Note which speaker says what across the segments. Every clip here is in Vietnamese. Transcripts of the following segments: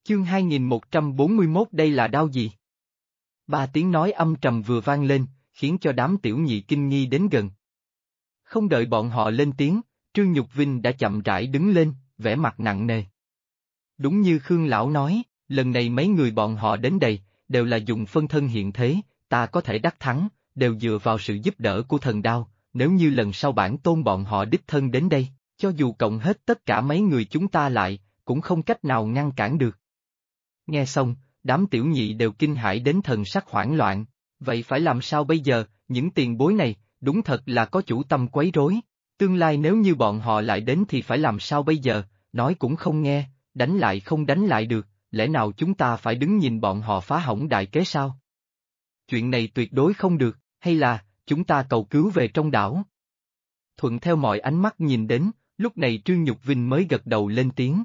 Speaker 1: Chương 2141 đây là đao gì? Ba tiếng nói âm trầm vừa vang lên, khiến cho đám tiểu nhị kinh nghi đến gần. Không đợi bọn họ lên tiếng, Trương Nhục Vinh đã chậm rãi đứng lên, vẻ mặt nặng nề. Đúng như Khương Lão nói, lần này mấy người bọn họ đến đây, đều là dùng phân thân hiện thế, ta có thể đắc thắng, đều dựa vào sự giúp đỡ của thần đao, nếu như lần sau bản tôn bọn họ đích thân đến đây, cho dù cộng hết tất cả mấy người chúng ta lại, cũng không cách nào ngăn cản được. Nghe xong, đám tiểu nhị đều kinh hãi đến thần sắc hoảng loạn, vậy phải làm sao bây giờ, những tiền bối này, đúng thật là có chủ tâm quấy rối, tương lai nếu như bọn họ lại đến thì phải làm sao bây giờ, nói cũng không nghe, đánh lại không đánh lại được, lẽ nào chúng ta phải đứng nhìn bọn họ phá hỏng đại kế sao? Chuyện này tuyệt đối không được, hay là, chúng ta cầu cứu về trong đảo? Thuận theo mọi ánh mắt nhìn đến, lúc này Trương Nhục Vinh mới gật đầu lên tiếng.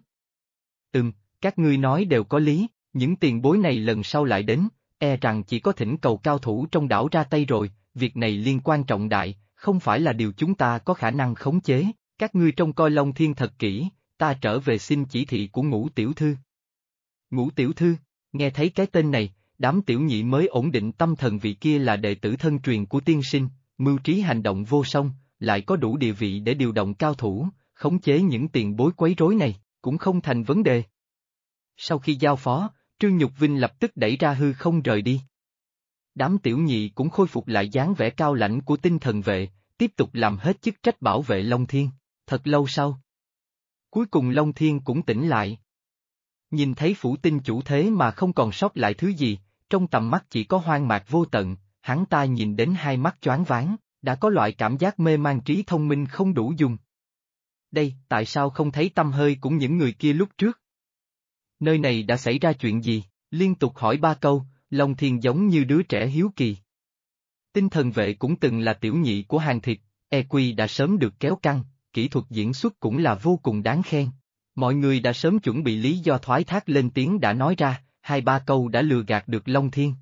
Speaker 1: Các ngươi nói đều có lý, những tiền bối này lần sau lại đến, e rằng chỉ có thỉnh cầu cao thủ trong đảo ra tay rồi, việc này liên quan trọng đại, không phải là điều chúng ta có khả năng khống chế, các ngươi trông coi Long Thiên thật kỹ, ta trở về xin chỉ thị của Ngũ Tiểu Thư. Ngũ Tiểu Thư, nghe thấy cái tên này, đám tiểu nhị mới ổn định tâm thần, vị kia là đệ tử thân truyền của tiên sinh, mưu trí hành động vô song, lại có đủ địa vị để điều động cao thủ, khống chế những tiền bối quấy rối này, cũng không thành vấn đề. Sau khi giao phó, Trương Nhục Vinh lập tức đẩy ra hư không rời đi. Đám tiểu nhị cũng khôi phục lại dáng vẻ cao lãnh của tinh thần vệ, tiếp tục làm hết chức trách bảo vệ Long Thiên. Thật lâu sau, cuối cùng Long Thiên cũng tỉnh lại. Nhìn thấy phủ tinh chủ thế mà không còn sót lại thứ gì, trong tầm mắt chỉ có hoang mạc vô tận, hắn ta nhìn đến hai mắt choáng váng, đã có loại cảm giác mê man, trí thông minh không đủ dùng. Đây, tại sao không thấy tăm hơi của những người kia lúc trước? Nơi này đã xảy ra chuyện gì? Liên tục hỏi ba câu, Long Thiên giống như đứa trẻ hiếu kỳ. Tinh thần vệ cũng từng là tiểu nhị của hàng thịt, EQ đã sớm được kéo căng, kỹ thuật diễn xuất cũng là vô cùng đáng khen. Mọi người đã sớm chuẩn bị lý do thoái thác lên tiếng đã nói ra, hai ba câu đã lừa gạt được Long Thiên.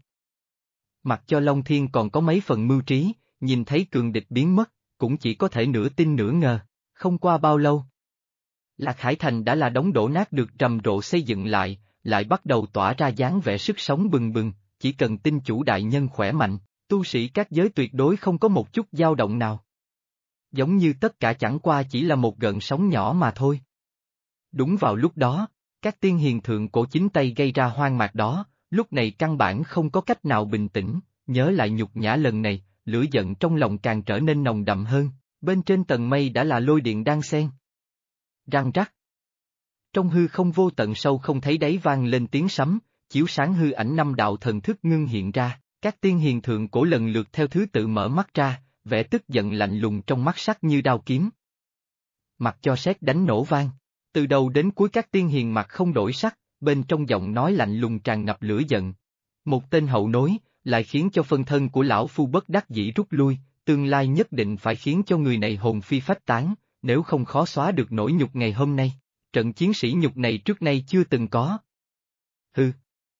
Speaker 1: Mặc cho Long Thiên còn có mấy phần mưu trí, nhìn thấy cường địch biến mất, cũng chỉ có thể nửa tin nửa ngờ. Không qua bao lâu, Lạc Hải Thành đã là đống đổ nát được rầm rộ xây dựng lại bắt đầu tỏa ra dáng vẻ sức sống bừng bừng, chỉ cần tinh chủ đại nhân khỏe mạnh, tu sĩ các giới tuyệt đối không có một chút dao động nào. Giống như tất cả chẳng qua chỉ là một gợn sóng nhỏ mà thôi. Đúng vào lúc đó, các tiên hiền thượng cổ chính tay gây ra hoang mạc đó, lúc này căn bản không có cách nào bình tĩnh, nhớ lại nhục nhã lần này, lửa giận trong lòng càng trở nên nồng đậm hơn, bên trên tầng mây đã là lôi điện đang xen. Răng rắc. Trong hư không vô tận sâu không thấy đáy vang lên tiếng sấm, chiếu sáng hư ảnh năm đạo thần thức ngưng hiện ra, các tiên hiền thượng cổ lần lượt theo thứ tự mở mắt ra, vẻ tức giận lạnh lùng trong mắt sắc như đao kiếm. Mặc cho sét đánh nổ vang, từ đầu đến cuối các tiên hiền mặt không đổi sắc, bên trong giọng nói lạnh lùng tràn ngập lửa giận. Một tên hậu nối, lại khiến cho phân thân của lão phu bất đắc dĩ rút lui, tương lai nhất định phải khiến cho người này hồn phi phách tán, nếu không khó xóa được nỗi nhục ngày hôm nay. Trận chiến sĩ nhục này trước nay chưa từng có. Hừ.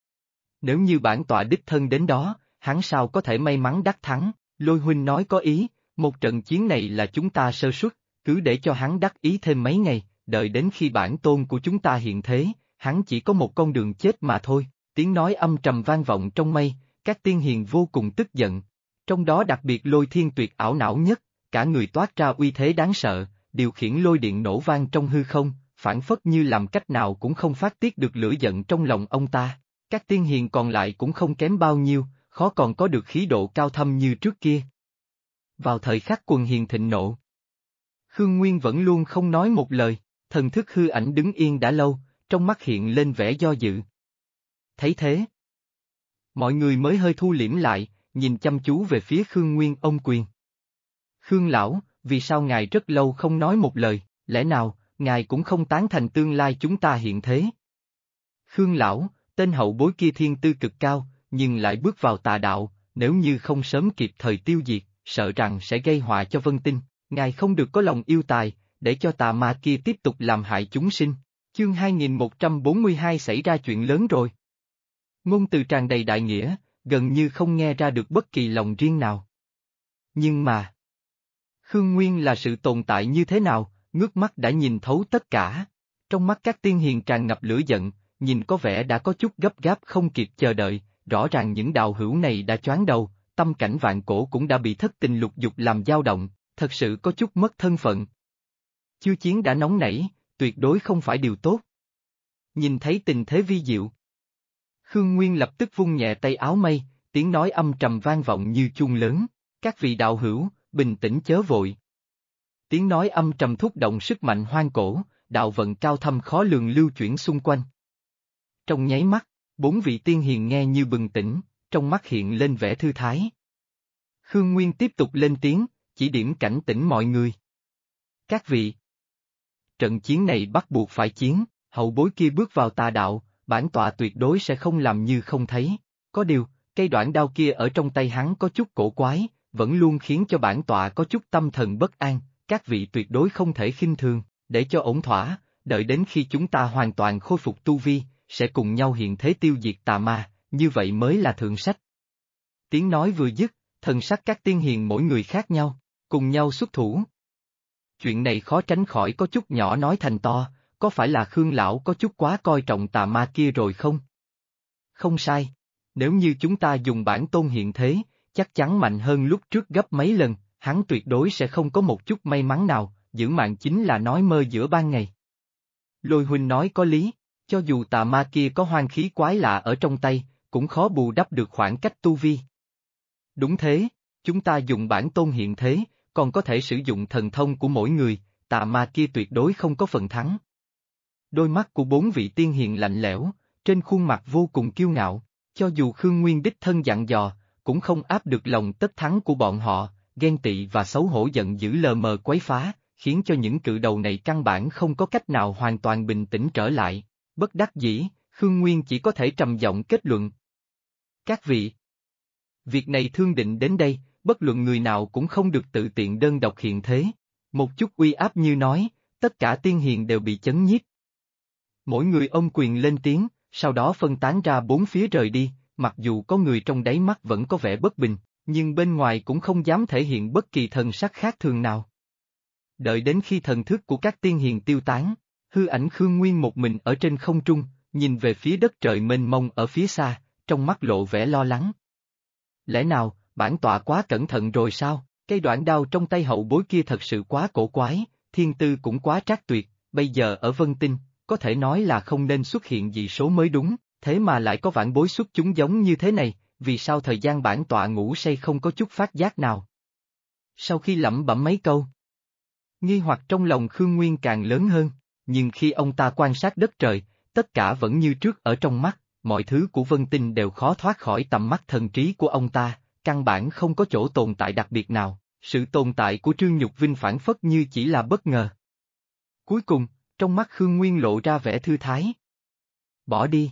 Speaker 1: Nếu như bản tọa đích thân đến đó, hắn sao có thể may mắn đắc thắng, Lôi huynh nói có ý, một trận chiến này là chúng ta sơ suất, cứ để cho hắn đắc ý thêm mấy ngày, đợi đến khi bản tôn của chúng ta hiện thế, hắn chỉ có một con đường chết mà thôi. Tiếng nói âm trầm vang vọng trong mây, các tiên hiền vô cùng tức giận. Trong đó đặc biệt Lôi Thiên tuyệt ảo não nhất, cả người toát ra uy thế đáng sợ, điều khiển lôi điện nổ vang trong hư không, phản phất như làm cách nào cũng không phát tiết được lửa giận trong lòng ông ta. Các tiên hiền còn lại cũng không kém bao nhiêu, khó còn có được khí độ cao thâm như trước kia. Vào thời khắc quần hiền thịnh nộ, Khương Nguyên vẫn luôn không nói một lời, thần thức hư ảnh đứng yên đã lâu, trong mắt hiện lên vẻ do dự. Thấy thế, mọi người mới hơi thu liễm lại, nhìn chăm chú về phía Khương Nguyên ôm quyền. Khương lão, vì sao ngài rất lâu không nói một lời, lẽ nào, ngài cũng không tán thành tương lai chúng ta hiện thế? Khương lão, tên hậu bối kia thiên tư cực cao, nhưng lại bước vào tà đạo, nếu như không sớm kịp thời tiêu diệt, sợ rằng sẽ gây họa cho Vân Tinh, ngài không được có lòng yêu tài, để cho tà ma kia tiếp tục làm hại chúng sinh. Chương 2142 xảy ra chuyện lớn rồi. Ngôn từ tràn đầy đại nghĩa, gần như không nghe ra được bất kỳ lòng riêng nào. Nhưng mà, Khương Nguyên là sự tồn tại như thế nào, ngước mắt đã nhìn thấu tất cả. Trong mắt các tiên hiền tràn ngập lửa giận, nhìn có vẻ đã có chút gấp gáp không kịp chờ đợi, rõ ràng những đạo hữu này đã choáng đầu, tâm cảnh vạn cổ cũng đã bị thất tình lục dục làm dao động, thật sự có chút mất thân phận. Chưa chiến đã nóng nảy, tuyệt đối không phải điều tốt. Nhìn thấy tình thế vi diệu, Khương Nguyên lập tức vung nhẹ tay áo mây, tiếng nói âm trầm vang vọng như chuông lớn, các vị đạo hữu, bình tĩnh chớ vội. Tiếng nói âm trầm thúc động sức mạnh hoang cổ, đạo vận cao thâm khó lường lưu chuyển xung quanh. Trong nháy mắt, 4 vị tiên hiền nghe như bừng tỉnh, trong mắt hiện lên vẻ thư thái. Khương Nguyên tiếp tục lên tiếng, chỉ điểm cảnh tỉnh mọi người. Các vị, trận chiến này bắt buộc phải chiến, hậu bối kia bước vào tà đạo, bản tọa tuyệt đối sẽ không làm như không thấy. Có điều, cây đoạn đao kia ở trong tay hắn có chút cổ quái, vẫn luôn khiến cho bản tọa có chút tâm thần bất an, các vị tuyệt đối không thể khinh thường, để cho ổn thỏa, đợi đến khi chúng ta hoàn toàn khôi phục tu vi, sẽ cùng nhau hiện thế tiêu diệt tà ma, như vậy mới là thượng sách. Tiếng nói vừa dứt, thần sắc các tiên hiền mỗi người khác nhau, cùng nhau xuất thủ. Chuyện này khó tránh khỏi có chút nhỏ nói thành to, có phải là Khương lão có chút quá coi trọng tà ma kia rồi không? Không sai, nếu như chúng ta dùng bản tôn hiện thế, chắc chắn mạnh hơn lúc trước gấp mấy lần, hắn tuyệt đối sẽ không có một chút may mắn nào, giữ mạng chính là nói mơ giữa ban ngày. Lôi huynh nói có lý, cho dù tà ma kia có hoang khí quái lạ ở trong tay, cũng khó bù đắp được khoảng cách tu vi. Đúng thế, chúng ta dùng bản tôn hiện thế, còn có thể sử dụng thần thông của mỗi người, tà ma kia tuyệt đối không có phần thắng. Đôi mắt của 4 vị tiên hiền lạnh lẽo, trên khuôn mặt vô cùng kiêu ngạo, cho dù Khương Nguyên đích thân dặn dò, cũng không áp được lòng tất thắng của bọn họ, ghen tị và xấu hổ giận dữ lờ mờ quấy phá, khiến cho những cự đầu này căn bản không có cách nào hoàn toàn bình tĩnh trở lại. Bất đắc dĩ, Khương Nguyên chỉ có thể trầm giọng kết luận. Các vị, việc này thương định đến đây, bất luận người nào cũng không được tự tiện đơn độc hiện thế. Một chút uy áp như nói, tất cả tiên hiền đều bị chấn nhiếp. Mỗi người ôm quyền lên tiếng, sau đó phân tán ra 4 phía rời đi, mặc dù có người trong đáy mắt vẫn có vẻ bất bình, nhưng bên ngoài cũng không dám thể hiện bất kỳ thần sắc khác thường nào. Đợi đến khi thần thức của các tiên hiền tiêu tán, hư ảnh Khương Nguyên một mình ở trên không trung, nhìn về phía đất trời mênh mông ở phía xa, trong mắt lộ vẻ lo lắng. Lẽ nào, bản tọa quá cẩn thận rồi sao? Cây đoạn đao trong tay hậu bối kia thật sự quá cổ quái, thiên tư cũng quá trác tuyệt, bây giờ ở Vân Tinh, có thể nói là không nên xuất hiện dị số mới đúng, thế mà lại có vãn bối xuất chúng giống như thế này, vì sao thời gian bản tọa ngủ say không có chút phát giác nào? Sau khi lẩm bẩm mấy câu, nghi hoặc trong lòng Khương Nguyên càng lớn hơn, nhưng khi ông ta quan sát đất trời, tất cả vẫn như trước ở trong mắt, mọi thứ của Vân Tinh đều khó thoát khỏi tầm mắt thần trí của ông ta, căn bản không có chỗ tồn tại đặc biệt nào, sự tồn tại của Trương Nhục Vinh phản phất như chỉ là bất ngờ. Cuối cùng, trong mắt Khương Nguyên lộ ra vẻ thư thái. Bỏ đi.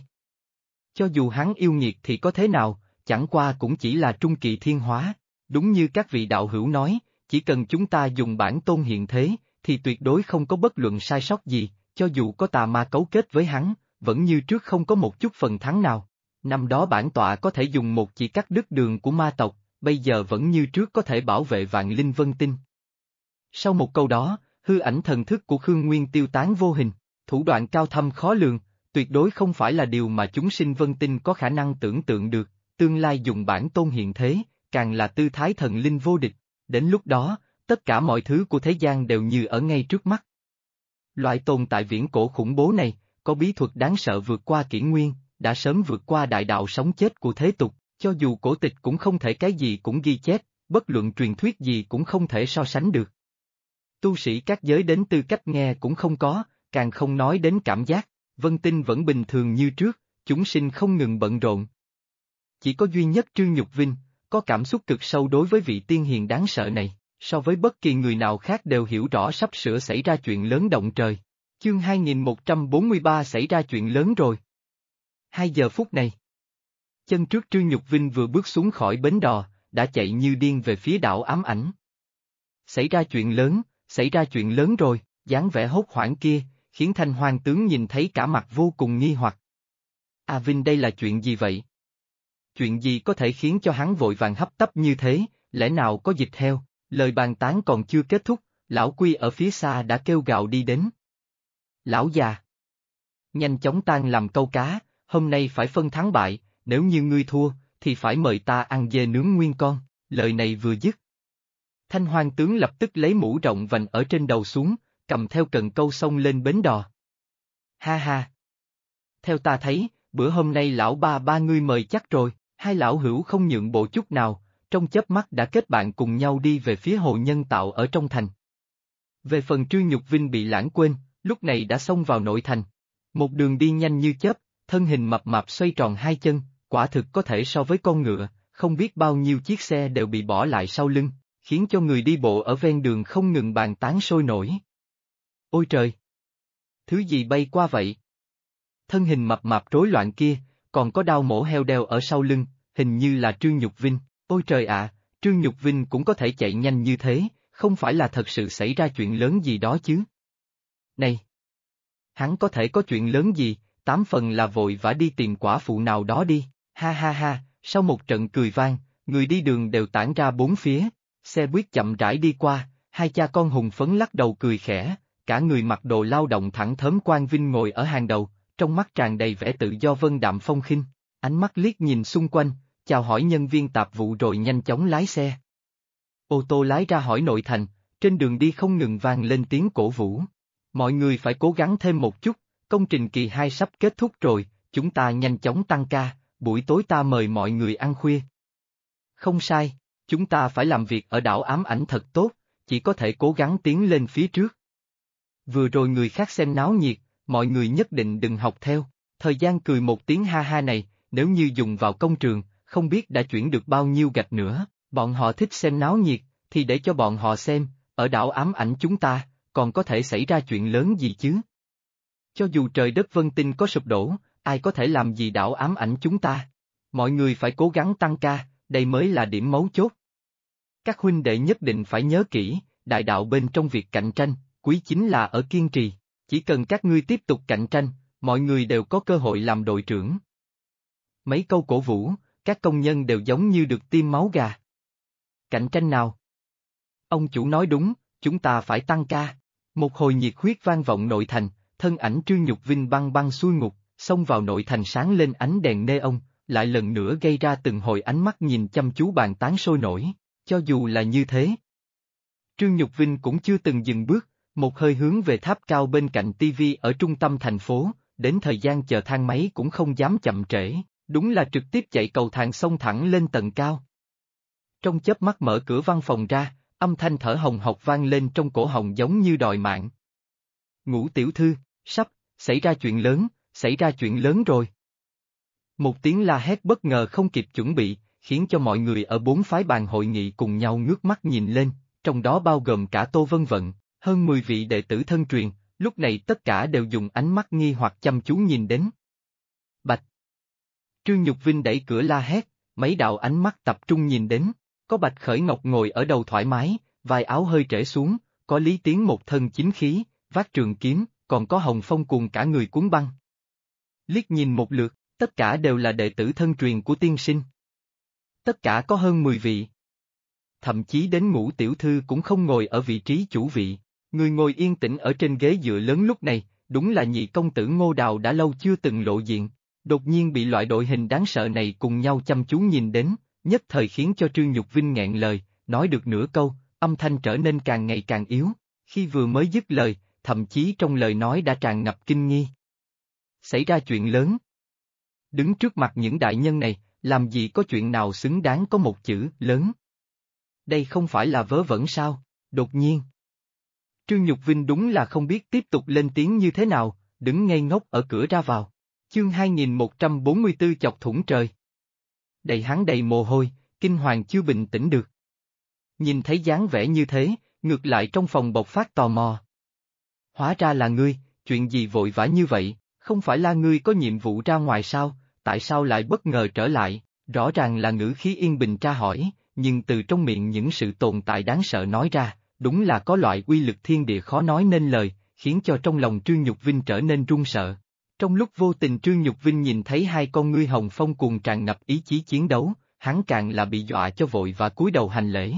Speaker 1: Cho dù hắn yêu nghiệt thì có thế nào, chẳng qua cũng chỉ là trung kỳ thiên hóa, đúng như các vị đạo hữu nói, chỉ cần chúng ta dùng bản tôn hiện thế, thì tuyệt đối không có bất luận sai sót gì, cho dù có tà ma cấu kết với hắn, vẫn như trước không có một chút phần thắng nào. Năm đó bản tọa có thể dùng một chỉ cắt đứt đường của ma tộc, bây giờ vẫn như trước có thể bảo vệ vạn linh Vân Tinh. Sau một câu đó, hư ảnh thần thức của Khương Nguyên tiêu tán vô hình, thủ đoạn cao thâm khó lường, tuyệt đối không phải là điều mà chúng sinh Vân Tinh có khả năng tưởng tượng được, tương lai dùng bản tôn hiện thế, càng là tư thái thần linh vô địch, đến lúc đó, tất cả mọi thứ của thế gian đều như ở ngay trước mắt. Loại tồn tại viễn cổ khủng bố này, có bí thuật đáng sợ vượt qua kỷ nguyên, đã sớm vượt qua đại đạo sống chết của thế tục, cho dù cổ tịch cũng không thể cái gì cũng ghi chép, bất luận truyền thuyết gì cũng không thể so sánh được. Tu sĩ các giới đến tư cách nghe cũng không có, càng không nói đến cảm giác, Vân Tinh vẫn bình thường như trước, chúng sinh không ngừng bận rộn. Chỉ có duy nhất Trương Nhục Vinh, có cảm xúc cực sâu đối với vị tiên hiền đáng sợ này, so với bất kỳ người nào khác đều hiểu rõ sắp sửa xảy ra chuyện lớn động trời. Chương 2143 xảy ra chuyện lớn rồi. 2 giờ phút này, chân trước Trương Nhục Vinh vừa bước xuống khỏi bến đò, đã chạy như điên về phía đảo ám ảnh. Xảy ra chuyện lớn rồi, dáng vẻ hốt hoảng kia, khiến Thanh Hoang tướng nhìn thấy cả mặt vô cùng nghi hoặc. A Vinh đây là chuyện gì vậy? Chuyện gì có thể khiến cho hắn vội vàng hấp tấp như thế, lẽ nào có dịch heo? Lời bàn tán còn chưa kết thúc, lão Quy ở phía xa đã kêu gào đi đến. Lão già! Nhanh chóng tan làm câu cá, hôm nay phải phân thắng bại, nếu như ngươi thua, thì phải mời ta ăn dê nướng nguyên con, lời này vừa dứt. Thanh Hoang tướng lập tức lấy mũ rộng vành ở trên đầu xuống, cầm theo cần câu xông lên bến đò. Ha ha! Theo ta thấy, bữa hôm nay lão ba ngươi mời chắc rồi, hai lão hữu không nhượng bộ chút nào, trong chớp mắt đã kết bạn cùng nhau đi về phía hồ nhân tạo ở trong thành. Về phần Trương Nhục Vinh bị lãng quên, lúc này đã xông vào nội thành. Một đường đi nhanh như chớp, thân hình mập mạp xoay tròn hai chân, quả thực có thể so với con ngựa, không biết bao nhiêu chiếc xe đều bị bỏ lại sau lưng, khiến cho người đi bộ ở ven đường không ngừng bàn tán sôi nổi. Ôi trời! Thứ gì bay qua vậy? Thân hình mập mạp rối loạn kia, còn có đao mổ heo đeo ở sau lưng, hình như là Trương Nhục Vinh. Ôi trời ạ, Trương Nhục Vinh cũng có thể chạy nhanh như thế, không phải là thật sự xảy ra chuyện lớn gì đó chứ? Này! Hắn có thể có chuyện lớn gì, 8 phần là vội vã đi tìm quả phụ nào đó đi, ha ha ha, sau một trận cười vang, người đi đường đều tản ra bốn phía, xe buýt chậm rãi đi qua, hai cha con hùng phấn lắc đầu cười khẽ, cả người mặc đồ lao động thẳng thớm Quang Vinh ngồi ở hàng đầu, trong mắt tràn đầy vẻ tự do vân đạm phong khinh, ánh mắt liếc nhìn xung quanh, chào hỏi nhân viên tạp vụ rồi nhanh chóng lái xe. Ô tô lái ra khỏi nội thành, trên đường đi không ngừng vang lên tiếng cổ vũ. Mọi người phải cố gắng thêm một chút, công trình kỳ 2 sắp kết thúc rồi, chúng ta nhanh chóng tăng ca, buổi tối ta mời mọi người ăn khuya. Không sai, chúng ta phải làm việc ở đảo ám ảnh thật tốt, chỉ có thể cố gắng tiến lên phía trước. Vừa rồi người khác xem náo nhiệt, mọi người nhất định đừng học theo, thời gian cười một tiếng ha ha này, nếu như dùng vào công trường, không biết đã chuyển được bao nhiêu gạch nữa, bọn họ thích xem náo nhiệt, thì để cho bọn họ xem, ở đảo ám ảnh chúng ta, còn có thể xảy ra chuyện lớn gì chứ? Cho dù trời đất vân tinh có sụp đổ, ai có thể làm gì đảo ám ảnh chúng ta? Mọi người phải cố gắng tăng ca, đây mới là điểm mấu chốt. Các huynh đệ nhất định phải nhớ kỹ, đại đạo bên trong việc cạnh tranh, quý chính là ở kiên trì, chỉ cần các ngươi tiếp tục cạnh tranh, mọi người đều có cơ hội làm đội trưởng. Mấy câu cổ vũ, các công nhân đều giống như được tiêm máu gà. Cạnh tranh nào? Ông chủ nói đúng, chúng ta phải tăng ca. Một hồi nhiệt huyết vang vọng nội thành, thân ảnh Trương Nhục Vinh băng băng xuôi ngục, xông vào nội thành sáng lên ánh đèn neon, lại lần nữa gây ra từng hồi ánh mắt nhìn chăm chú bàn tán sôi nổi, cho dù là như thế. Trương Nhục Vinh cũng chưa từng dừng bước, một hơi hướng về tháp cao bên cạnh TV ở trung tâm thành phố, đến thời gian chờ thang máy cũng không dám chậm trễ, đúng là trực tiếp chạy cầu thang xông thẳng lên tầng cao. Trong chớp mắt mở cửa văn phòng ra, âm thanh thở hồng hộc vang lên trong cổ họng giống như đòi mạng. Ngũ tiểu thư, xảy ra chuyện lớn rồi. Một tiếng la hét bất ngờ không kịp chuẩn bị, khiến cho mọi người ở bốn phái bàn hội nghị cùng nhau ngước mắt nhìn lên, trong đó bao gồm cả Tô Vân Vận, hơn 10 vị đệ tử thân truyền, lúc này tất cả đều dùng ánh mắt nghi hoặc chăm chú nhìn đến. Bạch! Trương Nhục Vinh đẩy cửa la hét, mấy đạo ánh mắt tập trung nhìn đến, có Bạch Khởi Ngọc ngồi ở đầu thoải mái, vai áo hơi trễ xuống, có Lý Tiến một thân chính khí, vác trường kiếm, còn có Hồng Phong cuồng cả người cuốn băng. Liếc nhìn một lượt, tất cả đều là đệ tử thân truyền của tiên sinh. Tất cả có hơn 10 vị. Thậm chí đến Ngũ tiểu thư cũng không ngồi ở vị trí chủ vị, người ngồi yên tĩnh ở trên ghế dựa lớn lúc này, đúng là nhị công tử Ngô Đào đã lâu chưa từng lộ diện, đột nhiên bị loại đội hình đáng sợ này cùng nhau chăm chú nhìn đến, nhất thời khiến cho Trương Nhục Vinh nghẹn lời, nói được nửa câu, âm thanh trở nên càng ngày càng yếu, khi vừa mới dứt lời, thậm chí trong lời nói đã tràn ngập kinh nghi. Xảy ra chuyện lớn. Đứng trước mặt những đại nhân này, làm gì có chuyện nào xứng đáng có một chữ lớn. Đây không phải là vớ vẩn sao, đột nhiên. Trương Nhục Vinh đúng là không biết tiếp tục lên tiếng như thế nào, đứng ngây ngốc ở cửa ra vào. Chương 2144 chọc thủng trời. Đầy hắn đầy mồ hôi, kinh hoàng chưa bình tĩnh được. Nhìn thấy dáng vẻ như thế, ngược lại trong phòng bộc phát tò mò. Hóa ra là ngươi, chuyện gì vội vã như vậy, không phải là ngươi có nhiệm vụ ra ngoài sao, tại sao lại bất ngờ trở lại, rõ ràng là ngữ khí yên bình tra hỏi, nhưng từ trong miệng những sự tồn tại đáng sợ nói ra, đúng là có loại uy lực thiên địa khó nói nên lời, khiến cho trong lòng Trương Nhục Vinh trở nên run sợ. Trong lúc vô tình Trương Nhục Vinh nhìn thấy hai con ngươi hồng phong cuồng tràn ngập ý chí chiến đấu, hắn càng là bị dọa cho vội và cúi đầu hành lễ.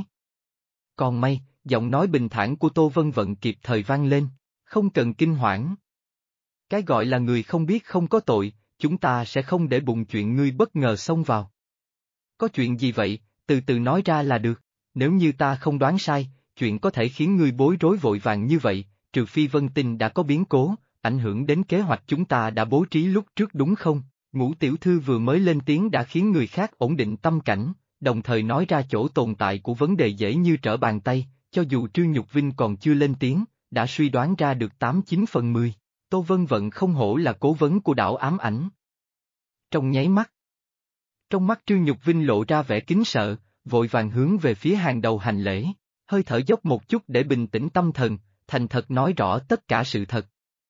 Speaker 1: Còn may, giọng nói bình thản của Tô Vân Vận kịp thời vang lên, không cần kinh hoảng. Cái gọi là người không biết không có tội, chúng ta sẽ không để bụng chuyện ngươi bất ngờ xông vào. Có chuyện gì vậy, từ từ nói ra là được, nếu như ta không đoán sai, chuyện có thể khiến ngươi bối rối vội vàng như vậy, trừ phi Vân Tinh đã có biến cố, ảnh hưởng đến kế hoạch chúng ta đã bố trí lúc trước đúng không? Ngũ tiểu thư vừa mới lên tiếng đã khiến người khác ổn định tâm cảnh, đồng thời nói ra chỗ tồn tại của vấn đề dễ như trở bàn tay, cho dù Trương Nhục Vinh còn chưa lên tiếng, đã suy đoán ra được 89/10. Tô Vân Vận không hổ là cố vấn của đảo ám ảnh. Trong nháy mắt, trong mắt Trương Nhục Vinh lộ ra vẻ kính sợ, vội vàng hướng về phía hàng đầu hành lễ, hơi thở dốc một chút để bình tĩnh tâm thần, thành thật nói rõ tất cả sự thật.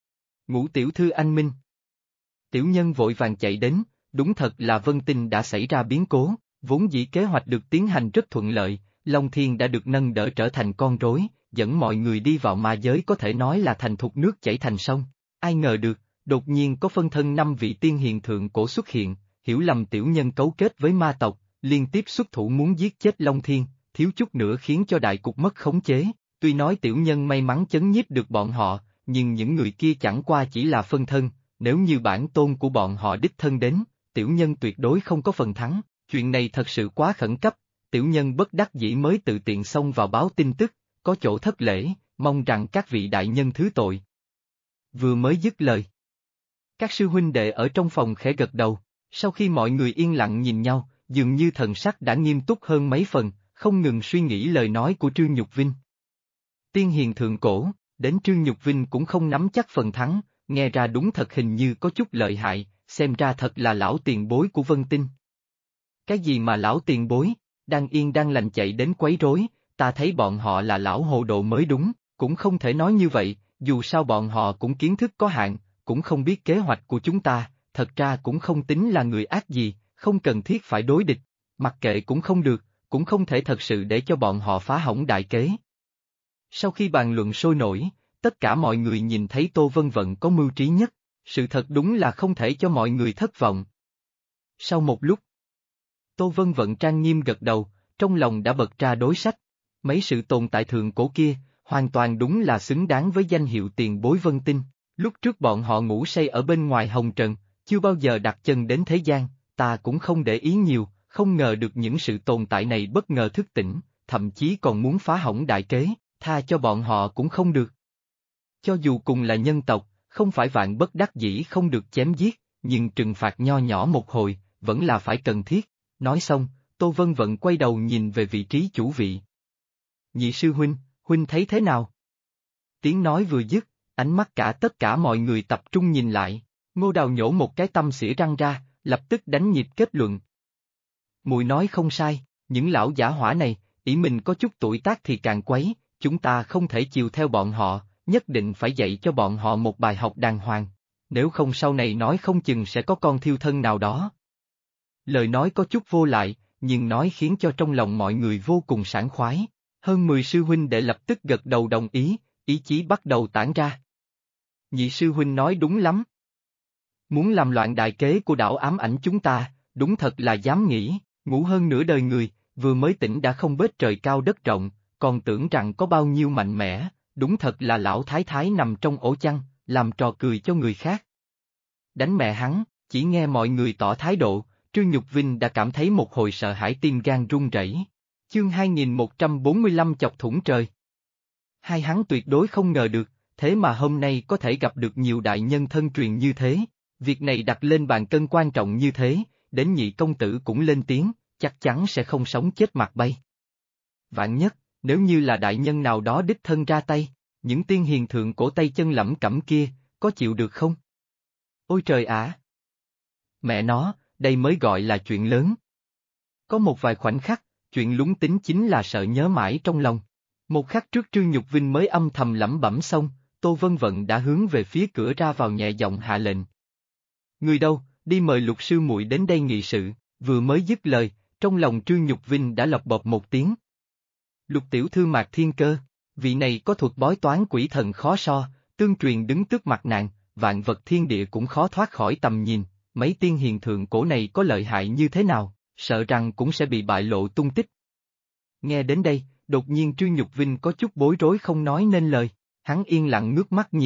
Speaker 1: Ngũ tiểu thư anh minh. Tiểu nhân vội vàng chạy đến, đúng thật là Vân Tinh đã xảy ra biến cố, vốn dĩ kế hoạch được tiến hành rất thuận lợi, Long Thiên đã được nâng đỡ trở thành con rối, dẫn mọi người đi vào ma giới có thể nói là thành thục nước chảy thành sông. Ai ngờ được, đột nhiên có phân thân 5 vị tiên hiền thượng cổ xuất hiện, hiểu lầm tiểu nhân cấu kết với ma tộc, liên tiếp xuất thủ muốn giết chết Long Thiên, thiếu chút nữa khiến cho đại cục mất khống chế. Tuy nói tiểu nhân may mắn chấn nhiếp được bọn họ, nhưng những người kia chẳng qua chỉ là phân thân, nếu như bản tôn của bọn họ đích thân đến, tiểu nhân tuyệt đối không có phần thắng. Chuyện này thật sự quá khẩn cấp, tiểu nhân bất đắc dĩ mới tự tiện xông vào báo tin tức, có chỗ thất lễ, mong rằng các vị đại nhân thứ tội. Vừa mới dứt lời, các sư huynh đệ ở trong phòng khẽ gật đầu, sau khi mọi người yên lặng nhìn nhau, dường như thần sắc đã nghiêm túc hơn mấy phần, không ngừng suy nghĩ lời nói của Trương Nhục Vinh. Tiên hiền thượng cổ, đến Trương Nhục Vinh cũng không nắm chắc phần thắng, nghe ra đúng thật hình như có chút lợi hại, xem ra thật là lão tiền bối của Vân Tinh. Cái gì mà lão tiền bối, đang yên đang lành chạy đến quấy rối, ta thấy bọn họ là lão hồ đồ mới đúng, cũng không thể nói như vậy, dù sao bọn họ cũng kiến thức có hạn, cũng không biết kế hoạch của chúng ta, thật ra cũng không tính là người ác gì, không cần thiết phải đối địch, mặc kệ cũng không được, cũng không thể thật sự để cho bọn họ phá hỏng đại kế. Sau khi bàn luận sôi nổi, tất cả mọi người nhìn thấy Tô Vân Vận có mưu trí nhất, sự thật đúng là không thể cho mọi người thất vọng. Sau một lúc, Tô Vân Vận trang nghiêm gật đầu, trong lòng đã bật ra đối sách. Mấy sự tồn tại thượng cổ kia, hoàn toàn đúng là xứng đáng với danh hiệu tiền bối Vân Tinh. Lúc trước bọn họ ngủ say ở bên ngoài hồng trần, chưa bao giờ đặt chân đến thế gian, ta cũng không để ý nhiều, không ngờ được những sự tồn tại này bất ngờ thức tỉnh, thậm chí còn muốn phá hỏng đại kế, tha cho bọn họ cũng không được. Cho dù cùng là nhân tộc, không phải vạn bất đắc dĩ không được chém giết, nhưng trừng phạt nho nhỏ một hồi, vẫn là phải cần thiết. Nói xong, Tô Vân Vận quay đầu nhìn về vị trí chủ vị. Nhị sư huynh thấy thế nào? Tiếng nói vừa dứt, ánh mắt tất cả mọi người tập trung nhìn lại, Ngô Đào nhổ một cái tâm xỉa răng ra, lập tức đánh nhịp kết luận. Mùi nói không sai, những lão giả hỏa này, ỷ mình có chút tuổi tác thì càng quấy, chúng ta không thể chiều theo bọn họ, nhất định phải dạy cho bọn họ một bài học đàng hoàng, nếu không sau này nói không chừng sẽ có con thiêu thân nào đó. Lời nói có chút vô lại, nhưng nói khiến cho trong lòng mọi người vô cùng sảng khoái. Hơn 10 sư huynh đệ lập tức gật đầu đồng ý, ý chí bắt đầu tản ra. Nhị sư huynh nói đúng lắm. Muốn làm loạn đại kế của đảo ám ảnh chúng ta, đúng thật là dám nghĩ, ngủ hơn nửa đời người, vừa mới tỉnh đã không bết trời cao đất rộng, còn tưởng rằng có bao nhiêu mạnh mẽ, đúng thật là lão thái thái nằm trong ổ chăn, làm trò cười cho người khác. Đánh mẹ hắn, chỉ nghe mọi người tỏ thái độ, Trương Nhục Vinh đã cảm thấy một hồi sợ hãi tim gan run rẩy. Chương 2145 chọc thủng trời. Hai hắn tuyệt đối không ngờ được, thế mà hôm nay có thể gặp được nhiều đại nhân thân truyền như thế, việc này đặt lên bàn cân quan trọng như thế, đến nhị công tử cũng lên tiếng, chắc chắn sẽ không sống chết mặt bay. Vạn nhất, nếu như là đại nhân nào đó đích thân ra tay, những tiên hiền thượng cổ tay chân lẫm cẩm kia, có chịu được không? Ôi trời ạ! Mẹ nó, đây mới gọi là chuyện lớn. Có một vài khoảnh khắc, chuyện lúng tính chính là sợ nhớ mãi trong lòng. Một khắc trước Trương Nhục Vinh mới âm thầm lẩm bẩm xong, Tô Vân Vận đã hướng về phía cửa ra vào nhẹ giọng hạ lệnh. Người đâu, đi mời Lục sư muội đến đây nghị sự, vừa mới dứt lời, trong lòng Trương Nhục Vinh đã lộc bộc một tiếng. Lục tiểu thư Mạc Thiên Cơ, vị này có thuật bói toán quỷ thần khó so, tương truyền đứng trước mặt nàng, vạn vật thiên địa cũng khó thoát khỏi tầm nhìn, mấy tiên hiền thượng cổ này có lợi hại như thế nào, sợ rằng cũng sẽ bị bại lộ tung tích. Nghe đến đây, đột nhiên Trương Nhục Vinh có chút bối rối không nói nên lời, hắn yên lặng ngước mắt nhìn,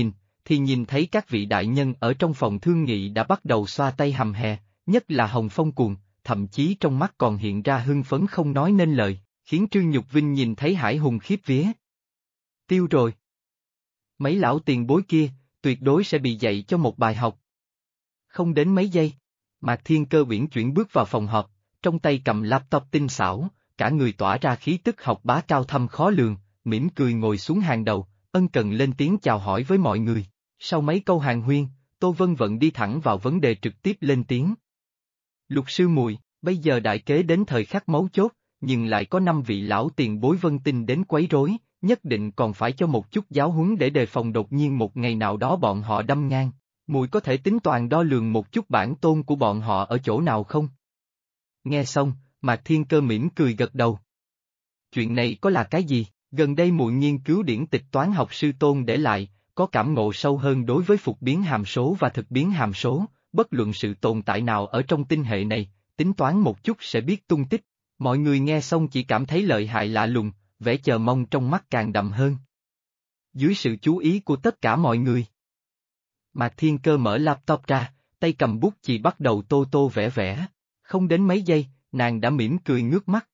Speaker 1: thì nhìn thấy các vị đại nhân ở trong phòng thương nghị đã bắt đầu xoa tay hầm hè, nhất là Hồng Phong Cuồng, thậm chí trong mắt còn hiện ra hưng phấn không nói nên lời, khiến Trương Nhục Vinh nhìn thấy Hải Hùng khiếp vía. Tiêu rồi. Mấy lão tiền bối kia, tuyệt đối sẽ bị dạy cho một bài học. Không đến mấy giây, Mạc Thiên Cơ uyển chuyển bước vào phòng họp, trong tay cầm laptop tinh xảo, cả người tỏa ra khí tức học bá cao thâm khó lường, mỉm cười ngồi xuống hàng đầu, ân cần lên tiếng chào hỏi với mọi người. Sau mấy câu hàn huyên, Tô Vân Vận đi thẳng vào vấn đề trực tiếp lên tiếng. Luật sư Mùi, bây giờ đại kế đến thời khắc mấu chốt, nhưng lại có 5 vị lão tiền bối Vân Tinh đến quấy rối, nhất định còn phải cho một chút giáo huấn để đề phòng đột nhiên một ngày nào đó bọn họ đâm ngang. Mùi có thể tính toán đo lường một chút bản tôn của bọn họ ở chỗ nào không? Nghe xong, Mạc Thiên Cơ mỉm cười gật đầu. Chuyện này có là cái gì? Gần đây Mùi nghiên cứu điển tịch toán học sư tôn để lại, có cảm ngộ sâu hơn đối với phục biến hàm số và thực biến hàm số, bất luận sự tồn tại nào ở trong tinh hệ này, tính toán một chút sẽ biết tung tích. Mọi người nghe xong chỉ cảm thấy lợi hại lạ lùng, vẻ chờ mong trong mắt càng đậm hơn. Dưới sự chú ý của tất cả mọi người, Mạc Thiên Cơ mở laptop ra, tay cầm bút chì bắt đầu tô tô vẽ vẽ. Không đến mấy giây, nàng đã mỉm cười ngước mắt.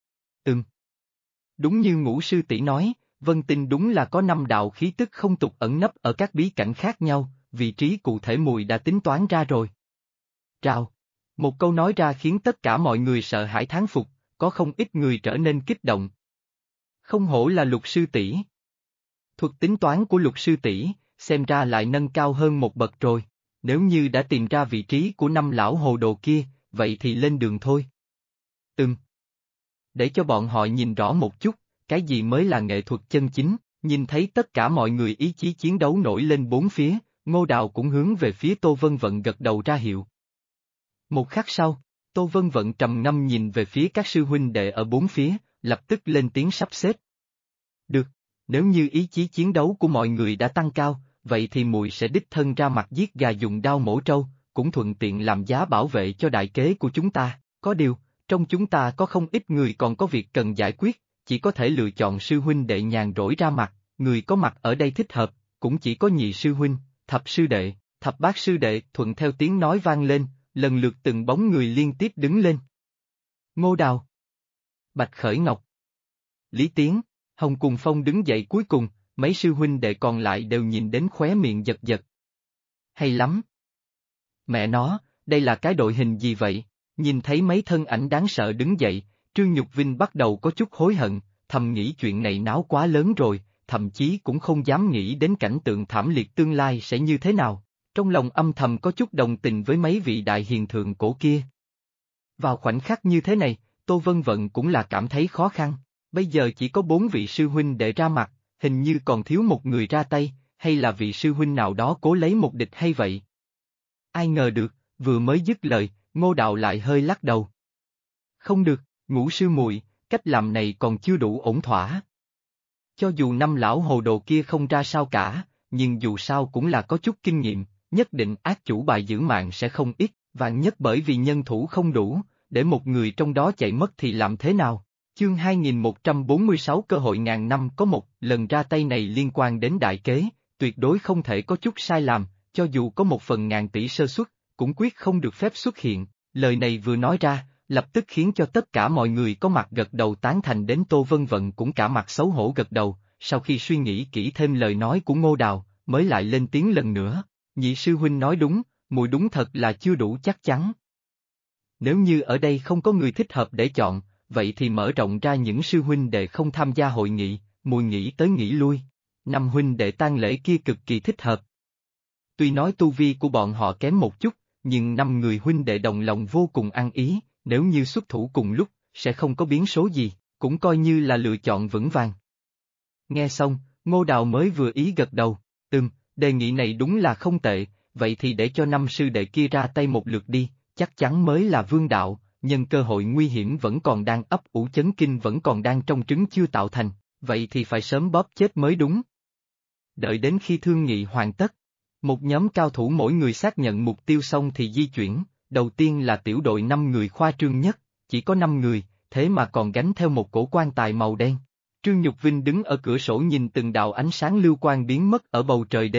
Speaker 1: Đúng như Ngũ sư tỷ nói, Vân Tinh đúng là có 5 đạo khí tức không tục ẩn nấp ở các bí cảnh khác nhau, vị trí cụ thể Mùi đã tính toán ra rồi. Rào. Một câu nói ra khiến tất cả mọi người sợ hãi thán phục, có không ít người trở nên kích động. Không hổ là Lục sư tỷ. Thuật tính toán của Lục sư tỷ, xem ra lại nâng cao hơn một bậc rồi. Nếu như đã tìm ra vị trí của 5 lão hồ đồ kia, vậy thì lên đường thôi. Để cho bọn họ nhìn rõ một chút, cái gì mới là nghệ thuật chân chính, nhìn thấy tất cả mọi người ý chí chiến đấu nổi lên bốn phía, Ngô Đào cũng hướng về phía Tô Vân Vận gật đầu ra hiệu. Một khắc sau, Tô Vân Vận trầm ngâm nhìn về phía các sư huynh đệ ở bốn phía, lập tức lên tiếng sắp xếp. Được, nếu như ý chí chiến đấu của mọi người đã tăng cao, vậy thì Mùi sẽ đích thân ra mặt giết gà dùng đao mổ trâu, cũng thuận tiện làm giá bảo vệ cho đại kế của chúng ta, có điều, trong chúng ta có không ít người còn có việc cần giải quyết, chỉ có thể lựa chọn sư huynh đệ nhàn rỗi ra mặt, người có mặt ở đây thích hợp, cũng chỉ có nhị sư huynh, thập sư đệ, thập bát sư đệ thuận theo tiếng nói vang lên, lần lượt từng bóng người liên tiếp đứng lên. Ngô Đào, Bạch Khởi Ngọc, Lý Tiến, Hồng Cùng Phong đứng dậy cuối cùng, mấy sư huynh đệ còn lại đều nhìn đến khóe miệng giật giật. Hay lắm! Mẹ nó, đây là cái đội hình gì vậy? Nhìn thấy mấy thân ảnh đáng sợ đứng dậy, Trương Nhục Vinh bắt đầu có chút hối hận, thầm nghĩ chuyện này náo quá lớn rồi, thậm chí cũng không dám nghĩ đến cảnh tượng thảm liệt tương lai sẽ như thế nào, trong lòng âm thầm có chút đồng tình với mấy vị đại hiền thượng cổ kia. Vào khoảnh khắc như thế này, Tô Vân Vận cũng là cảm thấy khó khăn, bây giờ chỉ có 4 vị sư huynh để ra mặt, hình như còn thiếu một người ra tay, hay là vị sư huynh nào đó cố lấy một địch hay vậy? Ai ngờ được, vừa mới dứt lời, Ngô Đạo lại hơi lắc đầu. Không được, Ngũ sư muội, cách làm này còn chưa đủ ổn thỏa. Cho dù 5 lão hồ đồ kia không ra sao cả, nhưng dù sao cũng là có chút kinh nghiệm, nhất định ác chủ bài giữ mạng sẽ không ít, vạn nhất bởi vì nhân thủ không đủ, để một người trong đó chạy mất thì làm thế nào? Chương 2146 cơ hội ngàn năm có một lần ra tay này liên quan đến đại kế, tuyệt đối không thể có chút sai lầm, cho dù có 1/1000 tỷ sơ suất, cũng quyết không được phép xuất hiện. Lời này vừa nói ra, lập tức khiến cho tất cả mọi người có mặt gật đầu tán thành, đến Tô Vân Vận cũng cả mặt xấu hổ gật đầu, sau khi suy nghĩ kỹ thêm lời nói của Ngô Đào, mới lại lên tiếng lần nữa, nhị sư huynh nói đúng, muội đúng thật là chưa đủ chắc chắn. Nếu như ở đây không có người thích hợp để chọn, vậy thì mở rộng ra những sư huynh đệ không tham gia hội nghị, muội nghĩ tới nghĩ lui, 5 huynh đệ tang lễ kia cực kỳ thích hợp. Tuy nói tu vi của bọn họ kém một chút, nhưng 5 người huynh đệ đồng lòng vô cùng ăn ý, nếu như xuất thủ cùng lúc, sẽ không có biến số gì, cũng coi như là lựa chọn vững vàng. Nghe xong, Ngô Đào mới vừa ý gật đầu, đề nghị này đúng là không tệ, vậy thì để cho 5 sư đệ kia ra tay một lượt đi, chắc chắn mới là vương đạo, nhân cơ hội nguy hiểm vẫn còn đang ấp ủ, chấn kinh vẫn còn đang trong trứng chưa tạo thành, vậy thì phải sớm bóp chết mới đúng. Đợi đến khi thương nghị hoàn tất, một nhóm cao thủ mỗi người xác nhận mục tiêu xong thì di chuyển, đầu tiên là tiểu đội 5 người khoa trương nhất, chỉ có 5 người, thế mà còn gánh theo một cổ quan tài màu đen. Trương Nhục Vinh đứng ở cửa sổ nhìn từng đạo ánh sáng lưu quang biến mất ở bầu trời đêm,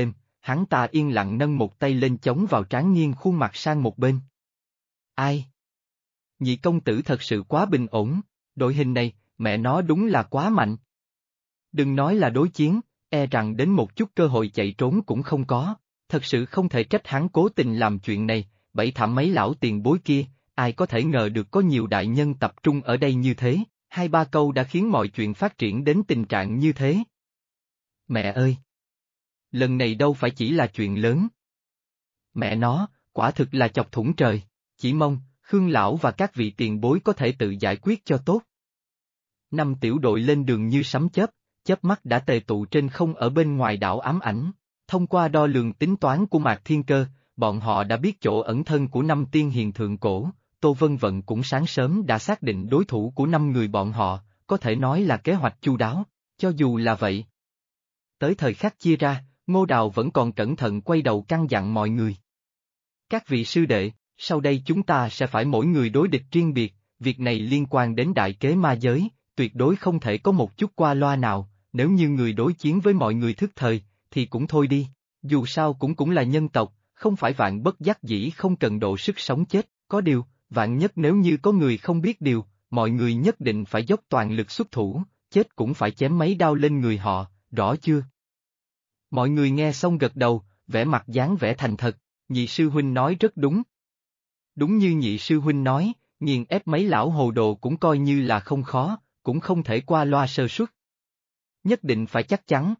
Speaker 1: hắn ta yên lặng nâng một tay lên chống vào trán nghiêng khuôn mặt sang một bên. Ai? Nhị công tử thật sự quá bình ổn, đội hình này, mẹ nó đúng là quá mạnh. Đừng nói là đối chiến, e rằng đến một chút cơ hội chạy trốn cũng không có, thật sự không thể trách hắn cố tình làm chuyện này, bẫy thảm mấy lão tiền bối kia, ai có thể ngờ được có nhiều đại nhân tập trung ở đây như thế, 2-3 câu đã khiến mọi chuyện phát triển đến tình trạng như thế. Mẹ ơi! Lần này đâu phải chỉ là chuyện lớn. Mẹ nó, quả thực là chọc thủng trời, chỉ mong, Khương lão và các vị tiền bối có thể tự giải quyết cho tốt. 5 tiểu đội lên đường như sấm chớp, chớp mắt đã tề tụ trên không ở bên ngoài đảo ám ảnh. Thông qua đo lường tính toán của Mạc Thiên Cơ, bọn họ đã biết chỗ ẩn thân của 5 tiên hiền thượng cổ, Tô Vân Vận cũng sáng sớm đã xác định đối thủ của 5 người bọn họ, có thể nói là kế hoạch chu đáo, cho dù là vậy. Tới thời khắc chia ra, Ngô Đào vẫn còn cẩn thận quay đầu căn dặn mọi người. Các vị sư đệ, sau đây chúng ta sẽ phải mỗi người đối địch riêng biệt, việc này liên quan đến đại kế ma giới, tuyệt đối không thể có một chút qua loa nào, nếu như người đối chiến với mọi người thức thời, thì cũng thôi đi, dù sao cũng là nhân tộc, không phải vạn bất đắc dĩ không cần độ sức sống chết, có điều, vạn nhất nếu như có người không biết điều, mọi người nhất định phải dốc toàn lực xuất thủ, chết cũng phải chém mấy đao lên người họ, rõ chưa? Mọi người nghe xong gật đầu, vẻ mặt dáng vẻ thành thật, nhị sư huynh nói rất đúng. Đúng như nhị sư huynh nói, nghiền ép mấy lão hồ đồ cũng coi như là không khó, cũng không thể qua loa sơ suất. Nhất định phải chắc chắn.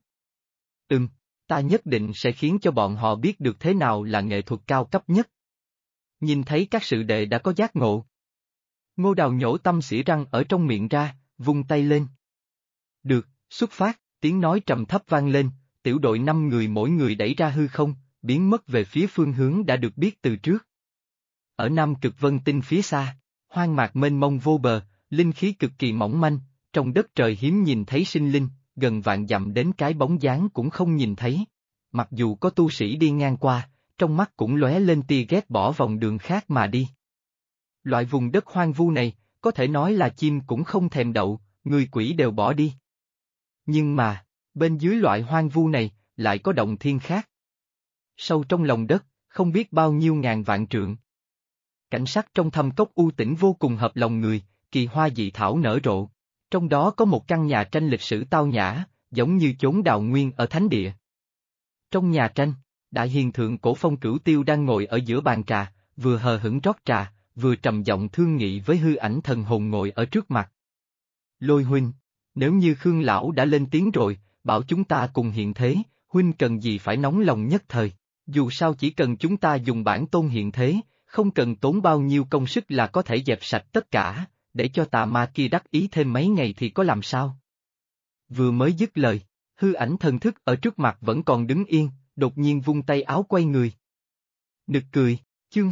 Speaker 1: Ta nhất định sẽ khiến cho bọn họ biết được thế nào là nghệ thuật cao cấp nhất. Nhìn thấy các sự đệ đã có giác ngộ. Ngô Đào nhổ tâm xỉa răng ở trong miệng ra, vung tay lên. Được, xuất phát, tiếng nói trầm thấp vang lên, tiểu đội 5 người mỗi người đẩy ra hư không, biến mất về phía phương hướng đã được biết từ trước. Ở Nam Cực Vân Tinh phía xa, hoang mạc mênh mông vô bờ, linh khí cực kỳ mỏng manh, trong đất trời hiếm nhìn thấy sinh linh, gần vạn dặm đến cái bóng dáng cũng không nhìn thấy. Mặc dù có tu sĩ đi ngang qua, trong mắt cũng lóe lên tia ghét bỏ vòng đường khác mà đi. Loại vùng đất hoang vu này, có thể nói là chim cũng không thèm đậu, người quỷ đều bỏ đi. Nhưng mà, bên dưới loại hoang vu này, lại có động thiên khác. Sâu trong lòng đất, không biết bao nhiêu ngàn vạn trượng. Cảnh sắc trong thâm cốc u tĩnh vô cùng hợp lòng người, kỳ hoa dị thảo nở rộ. Trong đó có một căn nhà tranh lịch sử tao nhã, giống như chốn đào nguyên ở thánh địa. Trong nhà tranh, đại hiền thượng cổ Phong Cửu Tiêu đang ngồi ở giữa bàn trà, vừa hờ hững rót trà, vừa trầm giọng thương nghị với hư ảnh thần hồn ngồi ở trước mặt. Lôi huynh, nếu như Khương lão đã lên tiếng rồi, bảo chúng ta cùng hiện thế, huynh cần gì phải nóng lòng nhất thời, dù sao chỉ cần chúng ta dùng bản tôn hiện thế, không cần tốn bao nhiêu công sức là có thể dẹp sạch tất cả, để cho tà ma kia đắc ý thêm mấy ngày thì có làm sao. Vừa mới dứt lời, hư ảnh thần thức ở trước mặt vẫn còn đứng yên, đột nhiên vung tay áo quay người. Nực cười, chương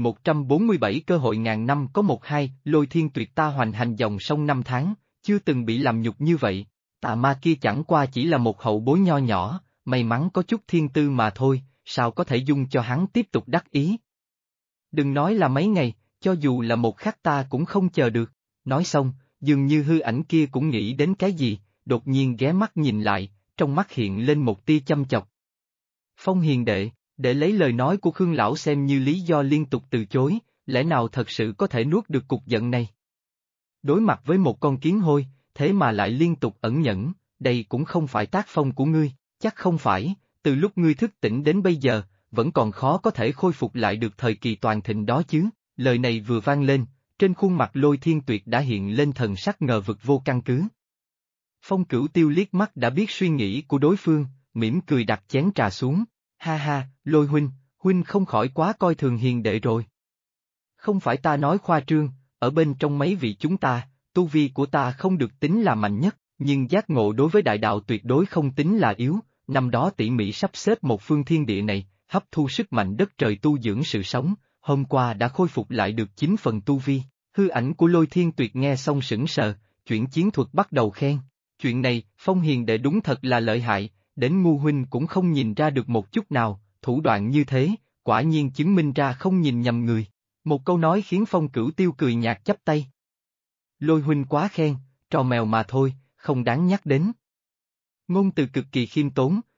Speaker 1: 2147 cơ hội ngàn năm có một hai, Lôi Thiên Tuyệt ta hoành hành dòng sông 5 tháng, chưa từng bị làm nhục như vậy, tà ma kia chẳng qua chỉ là một hậu bối nho nhỏ, may mắn có chút thiên tư mà thôi, sao có thể dung cho hắn tiếp tục đắc ý. Đừng nói là mấy ngày, cho dù là một khắc ta cũng không chờ được, nói xong, dường như hư ảnh kia cũng nghĩ đến cái gì, đột nhiên ghé mắt nhìn lại, trong mắt hiện lên một tia chăm chọc. Phong hiền đệ, để lấy lời nói của Khương lão xem như lý do liên tục từ chối, lẽ nào thật sự có thể nuốt được cục giận này? Đối mặt với một con kiến hôi, thế mà lại liên tục ẩn nhẫn, đây cũng không phải tác phong của ngươi, chắc không phải, từ lúc ngươi thức tỉnh đến bây giờ, vẫn còn khó có thể khôi phục lại được thời kỳ toàn thịnh đó chứ, lời này vừa vang lên, trên khuôn mặt Lôi Thiên Tuyệt đã hiện lên thần sắc ngờ vực vô căn cứ. Phong Cửu Tiêu liếc mắt đã biết suy nghĩ của đối phương, mỉm cười đặt chén trà xuống, ha ha, Lôi huynh không khỏi quá coi thường hiền đệ rồi. Không phải ta nói khoa trương, ở bên trong mấy vị chúng ta, tu vi của ta không được tính là mạnh nhất, nhưng giác ngộ đối với đại đạo tuyệt đối không tính là yếu, năm đó tỉ mỉ sắp xếp một phương thiên địa này, hấp thu sức mạnh đất trời tu dưỡng sự sống, hôm qua đã khôi phục lại được 9 phần tu vi. Hư ảnh của Lôi Thiên Tuyệt nghe xong sững sờ, chuyển chiến thuật bắt đầu khen. Chuyện này, Phong hiền đệ đúng thật là lợi hại, đến ngu huynh cũng không nhìn ra được một chút nào, thủ đoạn như thế, quả nhiên chứng minh ra không nhìn nhầm người. Một câu nói khiến Phong Cửu Tiêu cười nhạt chắp tay. Lôi huynh quá khen, trò mèo mà thôi, không đáng nhắc đến. Ngôn từ cực kỳ khiêm tốn,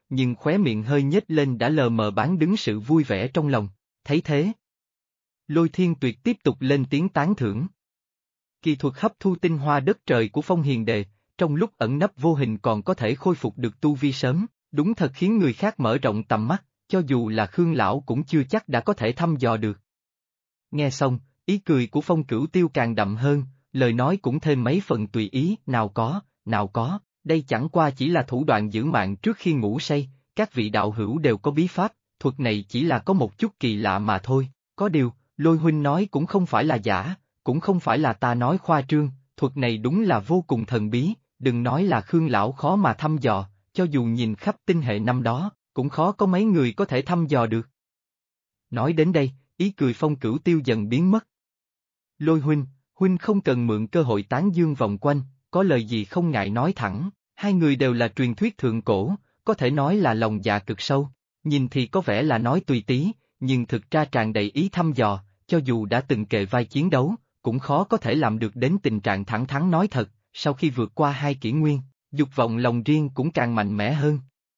Speaker 1: nhưng khóe miệng hơi nhếch lên đã lờ mờ bán đứng sự vui vẻ trong lòng, thấy thế. Lôi Thiên Tuyệt tiếp tục lên tiếng tán thưởng. Kỳ thuật hấp thu tinh hoa đất trời của Phong Hiền Đệ, trong lúc ẩn nấp vô hình còn có thể khôi phục được tu vi sớm, đúng thật khiến người khác mở rộng tầm mắt, cho dù là Khương Lão cũng chưa chắc đã có thể thăm dò được. Nghe xong, ý cười của Phong Cửu Tiêu càng đậm hơn, lời nói cũng thêm mấy phần tùy ý, nào có, đây chẳng qua chỉ là thủ đoạn giữ mạng trước khi ngủ say, các vị đạo hữu đều có bí pháp, thuật này chỉ là có một chút kỳ lạ mà thôi, có điều, Lôi huynh nói cũng không phải là giả, cũng không phải là ta nói khoa trương, thuật này đúng là vô cùng thần bí, đừng nói là Khương Lão khó mà thăm dò, cho dù nhìn khắp tinh hệ năm đó, cũng khó có mấy người có thể thăm dò được. Nói đến đây, ý cười Phong Cửu Tiêu dần biến mất. Lôi huynh không cần mượn cơ hội tán dương vòng quanh, có lời gì không ngại nói thẳng, hai người đều là truyền thuyết thượng cổ, có thể nói là lòng dạ cực sâu, nhìn thì có vẻ là nói tùy tí, nhưng thực ra tràn đầy ý thăm dò, cho dù đã từng kề vai chiến đấu, cũng khó có thể làm được đến tình trạng thẳng thắn nói thật, sau khi vượt qua hai kỷ nguyên, dục vọng lòng riêng cũng càng mạnh mẽ hơn.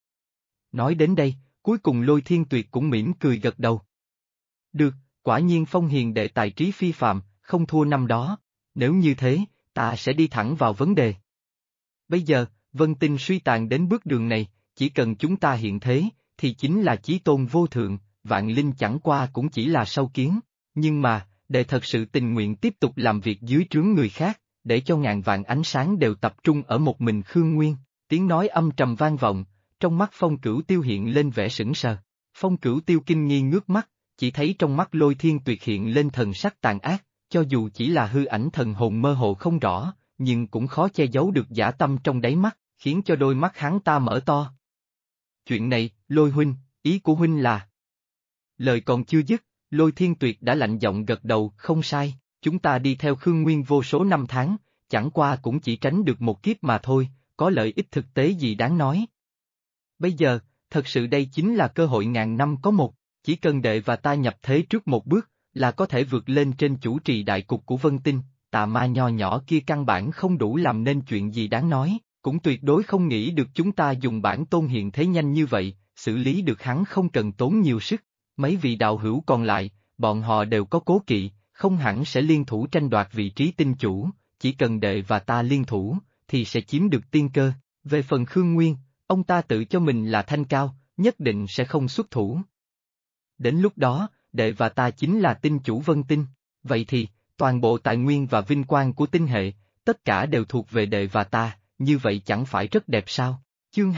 Speaker 1: Nói đến đây, cuối cùng Lôi Thiên Tuyệt cũng mỉm cười gật đầu. Được, quả nhiên Phong Hiền Đệ tài trí phi phàm, không thua năm đó, nếu như thế, ta sẽ đi thẳng vào vấn đề. Bây giờ, Vân Tinh suy tàn đến bước đường này, chỉ cần chúng ta hiện thế, thì chính là chí tôn vô thượng, vạn linh chẳng qua cũng chỉ là sâu kiến, nhưng mà, đệ thật sự tình nguyện tiếp tục làm việc dưới trướng người khác, để cho ngàn vạn ánh sáng đều tập trung ở một mình Khương Nguyên, tiếng nói âm trầm vang vọng, trong mắt Phong Cửu Tiêu hiện lên vẻ sững sờ. Phong Cửu Tiêu kinh nghi ngước mắt, chỉ thấy trong mắt Lôi Thiên Tuyệt hiện lên thần sắc tàn ác, cho dù chỉ là hư ảnh thần hồn mơ hồ không rõ, nhưng cũng khó che giấu được dã tâm trong đáy mắt, khiến cho đôi mắt hắn ta mở to. Chuyện này, Lôi huynh, ý của huynh là... Lời còn chưa dứt, Lôi Thiên Tuyệt đã lạnh giọng gật đầu, không sai, chúng ta đi theo Khương Nguyên vô số năm tháng, chẳng qua cũng chỉ tránh được một kiếp mà thôi, có lợi ích thực tế gì đáng nói. Bây giờ, thật sự đây chính là cơ hội ngàn năm có một, chỉ cần đệ và ta nhập thế trước một bước, là có thể vượt lên trên chủ trì đại cục của Vân Tinh, tà ma nho nhỏ kia căn bản không đủ làm nên chuyện gì đáng nói, cũng tuyệt đối không nghĩ được chúng ta dùng bản tôn hiện thế nhanh như vậy, xử lý được hắn không cần tốn nhiều sức. Mấy vị đạo hữu còn lại, bọn họ đều có cố kỵ, không hẳn sẽ liên thủ tranh đoạt vị trí tinh chủ, chỉ cần đệ và ta liên thủ, thì sẽ chiếm được tiên cơ. Về phần Khương Nguyên, ông ta tự cho mình là thanh cao, nhất định sẽ không xuất thủ. Đến lúc đó, đệ và ta chính là tinh chủ Vân Tinh, vậy thì, toàn bộ tài nguyên và vinh quang của tinh hệ, tất cả đều thuộc về đệ và ta, như vậy chẳng phải rất đẹp sao? Chương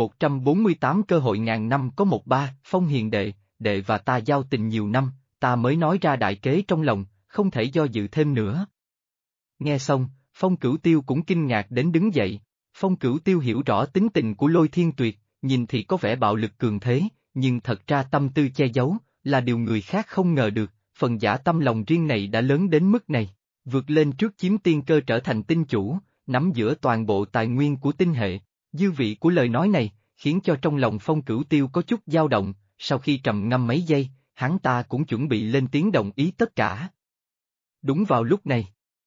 Speaker 1: 2148 cơ hội ngàn năm có một ba, Phong Hiền Đệ, đệ và ta giao tình nhiều năm, ta mới nói ra đại kế trong lòng, không thể do dự thêm nữa. Nghe xong, Phong Cửu Tiêu cũng kinh ngạc đến đứng dậy, Phong Cửu Tiêu hiểu rõ tính tình của Lôi Thiên Tuyệt, nhìn thì có vẻ bạo lực cường thế, nhưng thật ra tâm tư che giấu, là điều người khác không ngờ được, phần dã tâm lòng riêng này đã lớn đến mức này, vượt lên trước chiếm tiên cơ trở thành tinh chủ, nắm giữa toàn bộ tài nguyên của tinh hệ, dư vị của lời nói này, khiến cho trong lòng Phong Cửu Tiêu có chút dao động, sau khi trầm ngâm mấy giây, hắn ta cũng chuẩn bị lên tiếng đồng ý tất cả. Đúng vào lúc này,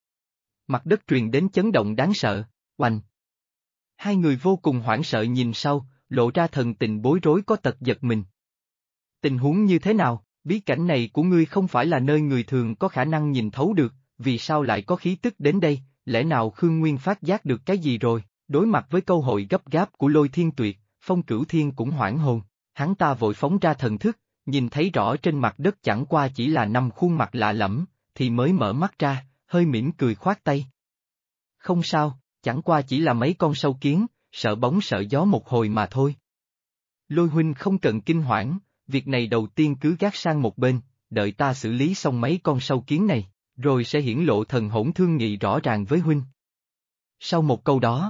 Speaker 1: mặt đất truyền đến chấn động đáng sợ, oành. Hai người vô cùng hoảng sợ nhìn sau, lộ ra thần tình bối rối có tật giật mình. Tình huống như thế nào, bí cảnh này của ngươi không phải là nơi người thường có khả năng nhìn thấu được, vì sao lại có khí tức đến đây, lẽ nào Khương Nguyên phát giác được cái gì rồi, đối mặt với câu hỏi gấp gáp của Lôi Thiên Tuyệt, Phong Cửu Thiên cũng hoảng hồn, hắn ta vội phóng ra thần thức, nhìn thấy rõ trên mặt đất chẳng qua chỉ là 5 khuôn mặt lạ lẫm, thì mới mở mắt ra, hơi mỉm cười khoát tay. Không sao, chẳng qua chỉ là mấy con sâu kiến, sợ bóng sợ gió một hồi mà thôi. Lôi huynh không cần kinh hoảng, việc này đầu tiên cứ gác sang một bên, đợi ta xử lý xong mấy con sâu kiến này, rồi sẽ hiển lộ thần hỗn thương nghị rõ ràng với huynh. Sau một câu đó,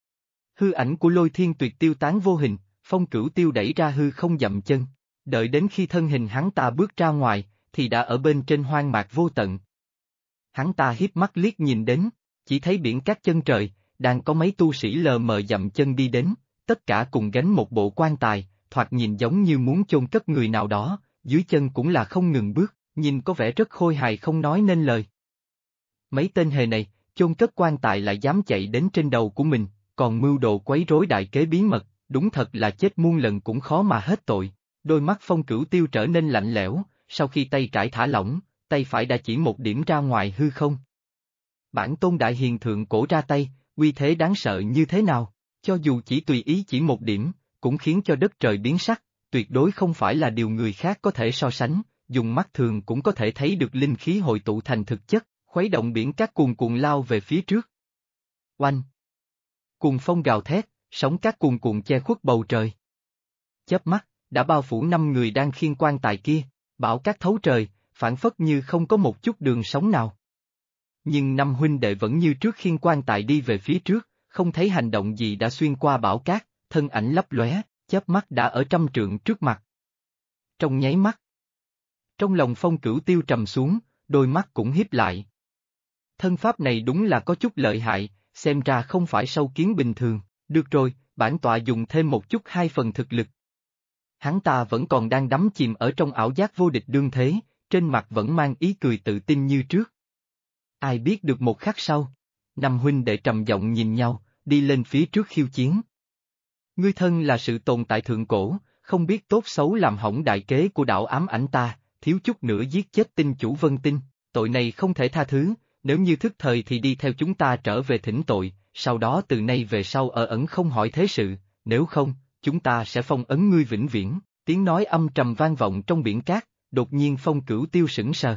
Speaker 1: hư ảnh của Lôi Thiên Tuyệt tiêu tán vô hình, Phong Cửu Tiêu đẩy ra hư không dậm chân, đợi đến khi thân hình hắn ta bước ra ngoài, thì đã ở bên trên hoang mạc vô tận. Hắn ta hiếp mắt liếc nhìn đến, chỉ thấy biển cát chân trời, đang có mấy tu sĩ lờ mờ dậm chân đi đến, tất cả cùng gánh một bộ quan tài, thoạt nhìn giống như muốn chôn cất người nào đó, dưới chân cũng là không ngừng bước, nhìn có vẻ rất khôi hài không nói nên lời. Mấy tên hề này, chôn cất quan tài lại dám chạy đến trên đầu của mình, còn mưu đồ quấy rối đại kế bí mật, đúng thật là chết muôn lần cũng khó mà hết tội. Đôi mắt Phong Cửu Tiêu trở nên lạnh lẽo, sau khi tay trái thả lỏng, tay phải đã chỉ một điểm ra ngoài hư không. Bản tôn đại hiền thượng cổ ra tay, uy thế đáng sợ như thế nào, cho dù chỉ tùy ý chỉ một điểm, cũng khiến cho đất trời biến sắc, tuyệt đối không phải là điều người khác có thể so sánh, dùng mắt thường cũng có thể thấy được linh khí hội tụ thành thực chất, khuấy động biển cát cuồn cuộn lao về phía trước. Oanh! Cuồng phong gào thét, sóng cát cuồn cuộn che khuất bầu trời. Chớp mắt, đã bao phủ 5 người đang khiêng quan tài kia, bão cát thấu trời, phảng phất như không có một chút đường sống nào. Nhưng 5 huynh đệ vẫn như trước khiêng quan tài đi về phía trước, không thấy hành động gì đã xuyên qua bão cát, thân ảnh lấp lóe, chớp mắt đã ở 100 trượng trước mặt. Trong nháy mắt, trong lòng Phong Cửu Tiêu trầm xuống, đôi mắt cũng híp lại. Thân pháp này đúng là có chút lợi hại, xem ra không phải sâu kiến bình thường, được rồi, bản tọa dùng thêm một chút 2 phần thực lực. Hắn ta vẫn còn đang đắm chìm ở trong ảo giác vô địch đương thế, trên mặt vẫn mang ý cười tự tin như trước. Ai biết được một khắc sau, 5 huynh đệ trầm giọng nhìn nhau, đi lên phía trước khiêu chiến. Ngươi thân là sự tồn tại thượng cổ, không biết tốt xấu làm hỏng đại kế của đạo ám ảnh ta, thiếu chút nữa giết chết tinh chủ Vân Tinh, tội này không thể tha thứ, nếu như thức thời thì đi theo chúng ta trở về thỉnh tội, sau đó từ nay về sau ở ẩn không hỏi thế sự, nếu không, chúng ta sẽ phong ấn ngươi vĩnh viễn. Tiếng nói âm trầm vang vọng trong biển cát, đột nhiên Phong Cửu Tiêu sững sờ.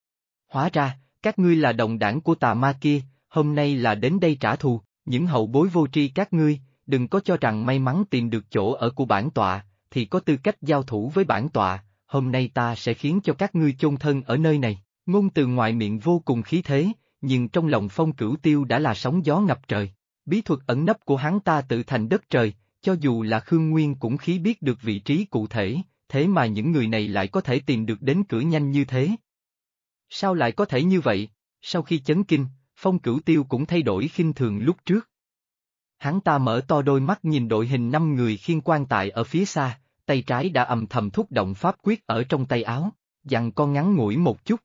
Speaker 1: Hóa ra, các ngươi là đồng đảng của tà ma kia, hôm nay là đến đây trả thù, những hậu bối vô tri các ngươi, đừng có cho rằng may mắn tìm được chỗ ở của bản tọa, thì có tư cách giao thủ với bản tọa, hôm nay ta sẽ khiến cho các ngươi chôn thân ở nơi này. Ngôn từ ngoài miệng vô cùng khí thế, nhưng trong lòng Phong Cửu Tiêu đã là sóng gió ngập trời. Bí thuật ẩn nấp của hắn ta tự thành đất trời, cho dù là Khương Nguyên cũng khí biết được vị trí cụ thể, thế mà những người này lại có thể tìm được đến cửa nhanh như thế. Sao lại có thể như vậy? Sau khi chấn kinh, Phong Cửu Tiêu cũng thay đổi khinh thường lúc trước. Hắn ta mở to đôi mắt nhìn đội hình 5 người khiêng quan tài ở phía xa, tay trái đã âm thầm thúc động pháp quyết ở trong tay áo, dặn con ngắn ngủi một chút.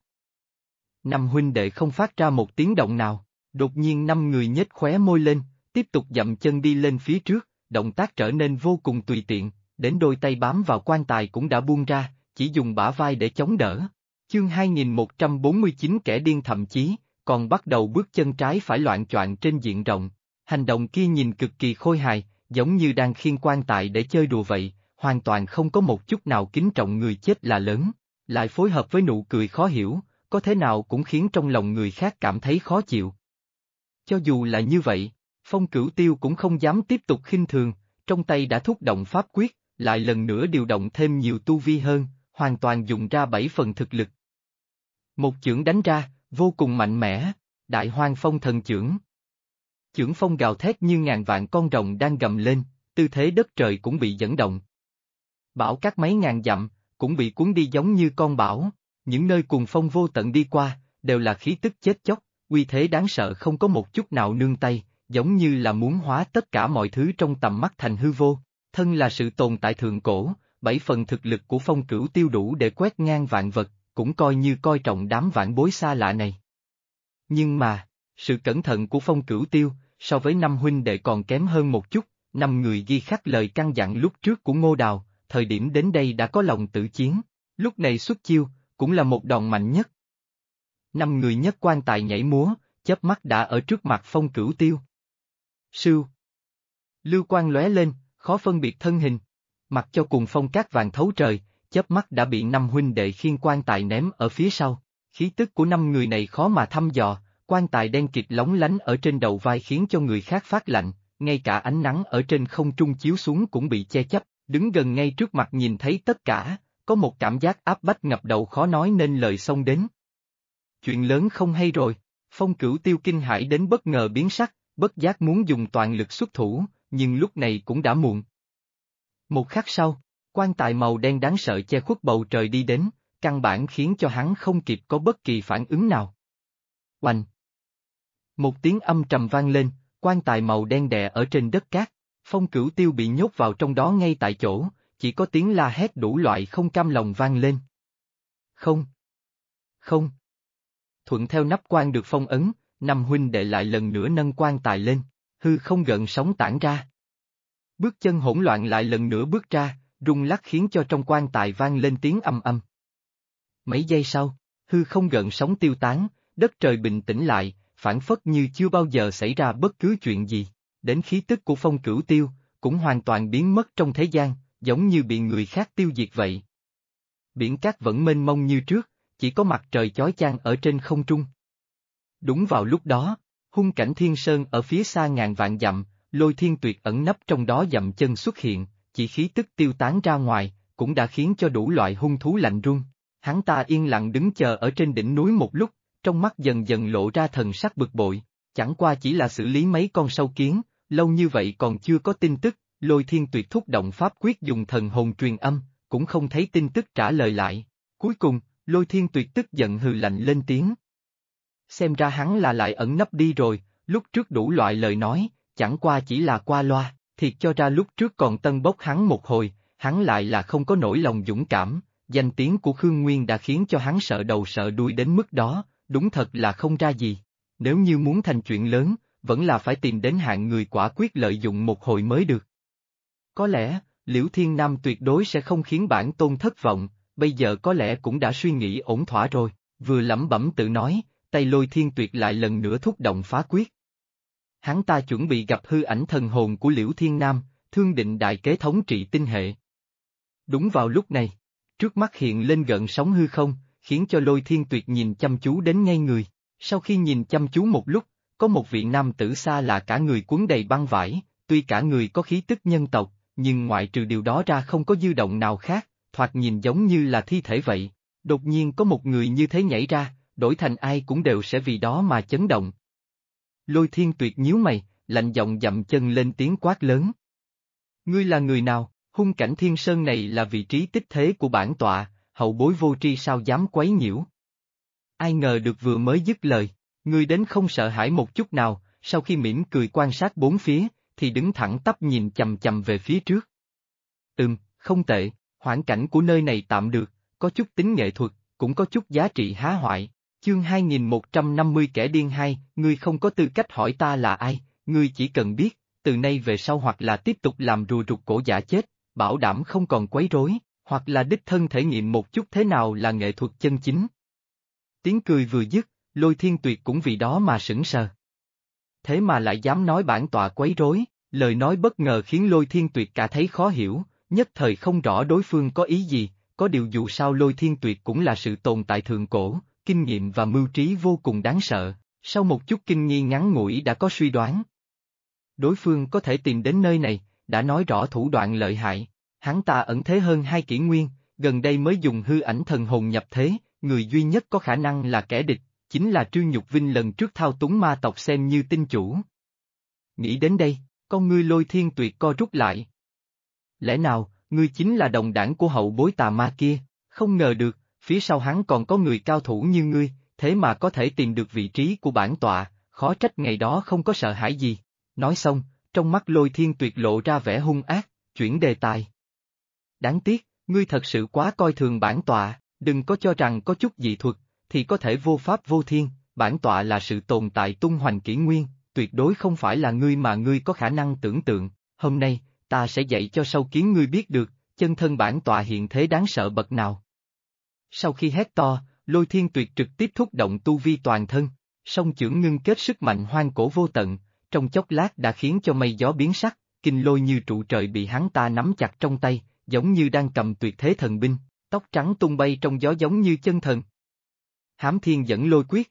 Speaker 1: 5 huynh đệ không phát ra một tiếng động nào, đột nhiên 5 người nhếch khóe môi lên, tiếp tục dậm chân đi lên phía trước, động tác trở nên vô cùng tùy tiện, đến đôi tay bám vào quan tài cũng đã buông ra, chỉ dùng bả vai để chống đỡ. Chương 2149 kẻ điên thậm chí, còn bắt đầu bước chân trái phải loạng choạng trên diện rộng. Hành động kia nhìn cực kỳ khôi hài, giống như đang khiêng quan tài để chơi đùa vậy, hoàn toàn không có một chút nào kính trọng người chết là lớn, lại phối hợp với nụ cười khó hiểu, có thế nào cũng khiến trong lòng người khác cảm thấy khó chịu. Cho dù là như vậy, Phong Cửu Tiêu cũng không dám tiếp tục khinh thường, trong tay đã thúc động pháp quyết, lại lần nữa điều động thêm nhiều tu vi hơn, hoàn toàn dùng ra 7 phần thực lực. Một chưởng đánh ra, vô cùng mạnh mẽ, Đại Hoang Phong Thần Chưởng. Chưởng phong gào thét như ngàn vạn con rồng đang gầm lên, tư thế đất trời cũng bị dẫn động. Bão cát mấy ngàn dặm, cũng bị cuốn đi giống như con bão, những nơi cuồng phong vô tận đi qua, đều là khí tức chết chóc, uy thế đáng sợ không có một chút nào nương tay, giống như là muốn hóa tất cả mọi thứ trong tầm mắt thành hư vô. Thân là sự tồn tại thượng cổ, 7 phần thực lực của Phong Cửu Tiêu đủ để quét ngang vạn vật, cũng coi như coi trọng đám vạn bối xa lạ này. Nhưng mà, sự cẩn thận của Phong Cửu Tiêu, so với 5 huynh đệ còn kém hơn một chút, 5 người ghi khắc lời căn dặn lúc trước của Ngô Đào, thời điểm đến đây đã có lòng tự chiến, lúc này xuất chiêu, cũng là một đòn mạnh nhất. 5 người nhất quan tài nhảy múa, chớp mắt đã ở trước mặt Phong Cửu Tiêu. Sưu. Lưu quang lóe lên, khó phân biệt thân hình. Mặc cho cuồng phong cát vàng thấu trời, chớp mắt đã bị 5 huynh đệ khiêng quan tài ném ở phía sau. Khí tức của 5 người này khó mà thăm dò, quan tài đen kịt lóng lánh ở trên đầu vai khiến cho người khác phát lạnh, ngay cả ánh nắng ở trên không trung chiếu xuống cũng bị che chấp, đứng gần ngay trước mặt nhìn thấy tất cả, có một cảm giác áp bách ngập đầu khó nói nên lời xông đến. Chuyện lớn không hay rồi, Phong Cửu Tiêu kinh hãi đến bất ngờ biến sắc, bất giác muốn dùng toàn lực xuất thủ, nhưng lúc này cũng đã muộn. Một khắc sau, quan tài màu đen đáng sợ che khuất bầu trời đi đến, căn bản khiến cho hắn không kịp có bất kỳ phản ứng nào. Oanh! Một tiếng âm trầm vang lên, quan tài màu đen đè ở trên đất cát, Phong Cửu Tiêu bị nhốt vào trong đó ngay tại chỗ, chỉ có tiếng la hét đủ loại không cam lòng vang lên. Không! Không! Thuận theo nắp quan được phong ấn, 5 huynh đệ lại lần nữa nâng quan tài lên, hư không gợn sóng tản ra. Bước chân hỗn loạn lại lần nữa bước ra, rung lắc khiến cho trong quan tài vang lên tiếng âm âm. Mấy giây sau, hư không gợn sóng tiêu tán, đất trời bình tĩnh lại, phảng phất như chưa bao giờ xảy ra bất cứ chuyện gì. Đến khí tức của Phong Cửu Tiêu, cũng hoàn toàn biến mất trong thế gian, giống như bị người khác tiêu diệt vậy. Biển cát vẫn mênh mông như trước, chỉ có mặt trời chói chang ở trên không trung. Đúng vào lúc đó, hung cảnh Thiên Sơn ở phía xa ngàn vạn dặm, Lôi Thiên Tuyệt ẩn nấp trong đó dậm chân xuất hiện, chỉ khí tức tiêu tán ra ngoài, cũng đã khiến cho đủ loại hung thú lạnh run. Hắn ta yên lặng đứng chờ ở trên đỉnh núi một lúc, trong mắt dần dần lộ ra thần sắc bực bội, chẳng qua chỉ là xử lý mấy con sâu kiến, lâu như vậy còn chưa có tin tức, Lôi Thiên Tuyệt thúc động pháp quyết dùng thần hồn truyền âm, cũng không thấy tin tức trả lời lại. Cuối cùng, Lôi Thiên Tuyệt tức giận hừ lạnh lên tiếng. Xem ra hắn là lại ẩn nấp đi rồi, lúc trước đủ loại lời nói, chẳng qua chỉ là qua loa, thiệt cho ra lúc trước còn tân bốc hắn một hồi, hắn lại là không có nỗi lòng dũng cảm, danh tiếng của Khương Nguyên đã khiến cho hắn sợ đầu sợ đuôi đến mức đó, đúng thật là không ra gì. Nếu như muốn thành chuyện lớn, vẫn là phải tìm đến hạng người quả quyết lợi dụng một hồi mới được. Có lẽ, Liễu Thiên Nam tuyệt đối sẽ không khiến bản tôn thất vọng, bây giờ có lẽ cũng đã suy nghĩ ổn thỏa rồi, vừa lẩm bẩm tự nói, tay Lôi Thiên Tuyệt lại lần nữa thúc động phá quyết. Hắn ta chuẩn bị gặp hư ảnh thần hồn của Liễu Thiên Nam, thương định đại kế thống trị tinh hệ. Đúng vào lúc này, trước mắt hiện lên gợn sóng hư không, khiến cho Lôi Thiên Tuyệt nhìn chăm chú đến ngay người. Sau khi nhìn chăm chú một lúc, có một vị nam tử xa lạ cả người cuốn đầy băng vải, tuy cả người có khí tức nhân tộc, nhưng ngoại trừ điều đó ra không có dư động nào khác, thoạt nhìn giống như là thi thể vậy. Đột nhiên có một người như thế nhảy ra, đổi thành ai cũng đều sẽ vì đó mà chấn động. Lôi Thiên Tuyệt nhíu mày, lạnh giọng dậm chân lên tiếng quát lớn. Ngươi là người nào? Hung cảnh Thiên Sơn này là vị trí tích thế của bản tọa, hậu bối vô tri sao dám quấy nhiễu. Ai ngờ được vừa mới dứt lời, ngươi đến không sợ hãi một chút nào, sau khi mỉm cười quan sát bốn phía, thì đứng thẳng tắp nhìn chầm chầm về phía trước. Không tệ, hoàn cảnh của nơi này tạm được, có chút tính nghệ thuật, cũng có chút giá trị há hoại. Chương 2150 kẻ điên hai, ngươi không có tư cách hỏi ta là ai, ngươi chỉ cần biết, từ nay về sau hoặc là tiếp tục làm rùa rụt cổ giả chết, bảo đảm không còn quấy rối, hoặc là đích thân thể nghiệm một chút thế nào là nghệ thuật chân chính. Tiếng cười vừa dứt, Lôi Thiên Tuyệt cũng vì đó mà sững sờ. Thế mà lại dám nói bản tọa quấy rối, lời nói bất ngờ khiến Lôi Thiên Tuyệt cả thấy khó hiểu, nhất thời không rõ đối phương có ý gì, có điều dù sao Lôi Thiên Tuyệt cũng là sự tồn tại thượng cổ, kinh nghiệm và mưu trí vô cùng đáng sợ, sau một chút kinh nghi ngắn ngủi đã có suy đoán. Đối phương có thể tìm đến nơi này, đã nói rõ thủ đoạn lợi hại, hắn ta ẩn thế hơn 2 kỷ nguyên, gần đây mới dùng hư ảnh thần hồn nhập thế, người duy nhất có khả năng là kẻ địch, chính là Trương Nhục Vinh lần trước thao túng ma tộc xem như tinh chủ. Nghĩ đến đây, con ngươi Lôi Thiên Tuyệt co rút lại. Lẽ nào, ngươi chính là đồng đảng của hậu bối tà ma kia, không ngờ được, phía sau hắn còn có người cao thủ như ngươi, thế mà có thể tìm được vị trí của bản tọa, khó trách ngày đó không có sợ hãi gì. Nói xong, trong mắt Lôi Thiên Tuyệt lộ ra vẻ hung ác, chuyển đề tài. Đáng tiếc, ngươi thật sự quá coi thường bản tọa, đừng có cho rằng có chút dị thuật, thì có thể vô pháp vô thiên, bản tọa là sự tồn tại tung hoành kỷ nguyên, tuyệt đối không phải là ngươi mà ngươi có khả năng tưởng tượng, hôm nay, ta sẽ dạy cho sâu kiến ngươi biết được, chân thân bản tọa hiện thế đáng sợ bậc nào. Sau khi hét to, Lôi Thiên Tuyệt trực tiếp thúc động tu vi toàn thân, song chưởng ngưng kết sức mạnh hoang cổ vô tận, trong chốc lát đã khiến cho mây gió biến sắc, kinh lôi như trụ trời bị hắn ta nắm chặt trong tay, giống như đang cầm tuyệt thế thần binh, tóc trắng tung bay trong gió giống như chân thần. Hám Thiên dẫn lôi quyết.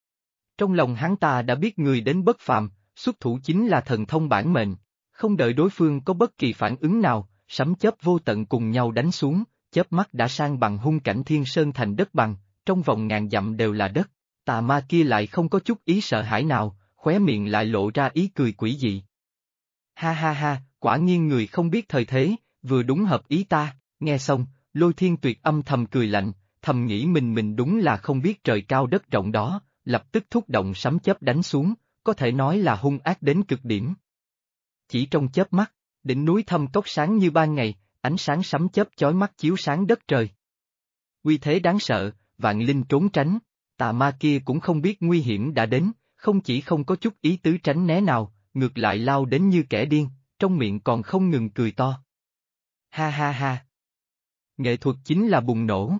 Speaker 1: Trong lòng hắn ta đã biết người đến bất phàm, xuất thủ chính là thần thông bản mệnh, không đợi đối phương có bất kỳ phản ứng nào, sấm chớp vô tận cùng nhau đánh xuống, chớp mắt đã san bằng hung cảnh Thiên Sơn thành đất bằng, trong vòng ngàn dặm đều là đất, tà ma kia lại không có chút ý sợ hãi nào, khóe miệng lại lộ ra ý cười quỷ dị. Ha ha ha, quả nhiên người không biết thời thế, vừa đúng hợp ý ta, nghe xong, Lôi Thiên Tuyệt âm thầm cười lạnh, thầm nghĩ mình đúng là không biết trời cao đất rộng đó, lập tức thúc động sấm chớp đánh xuống, có thể nói là hung ác đến cực điểm. Chỉ trong chớp mắt, đỉnh núi thâm cốc sáng như ban ngày, ánh sáng sấm chớp chói mắt chiếu sáng đất trời. Uy thế đáng sợ, vạn linh trốn tránh, tà ma kia cũng không biết nguy hiểm đã đến, không chỉ không có chút ý tứ tránh né nào, ngược lại lao đến như kẻ điên, trong miệng còn không ngừng cười to. Ha ha ha. Nghệ thuật chính là bùng nổ.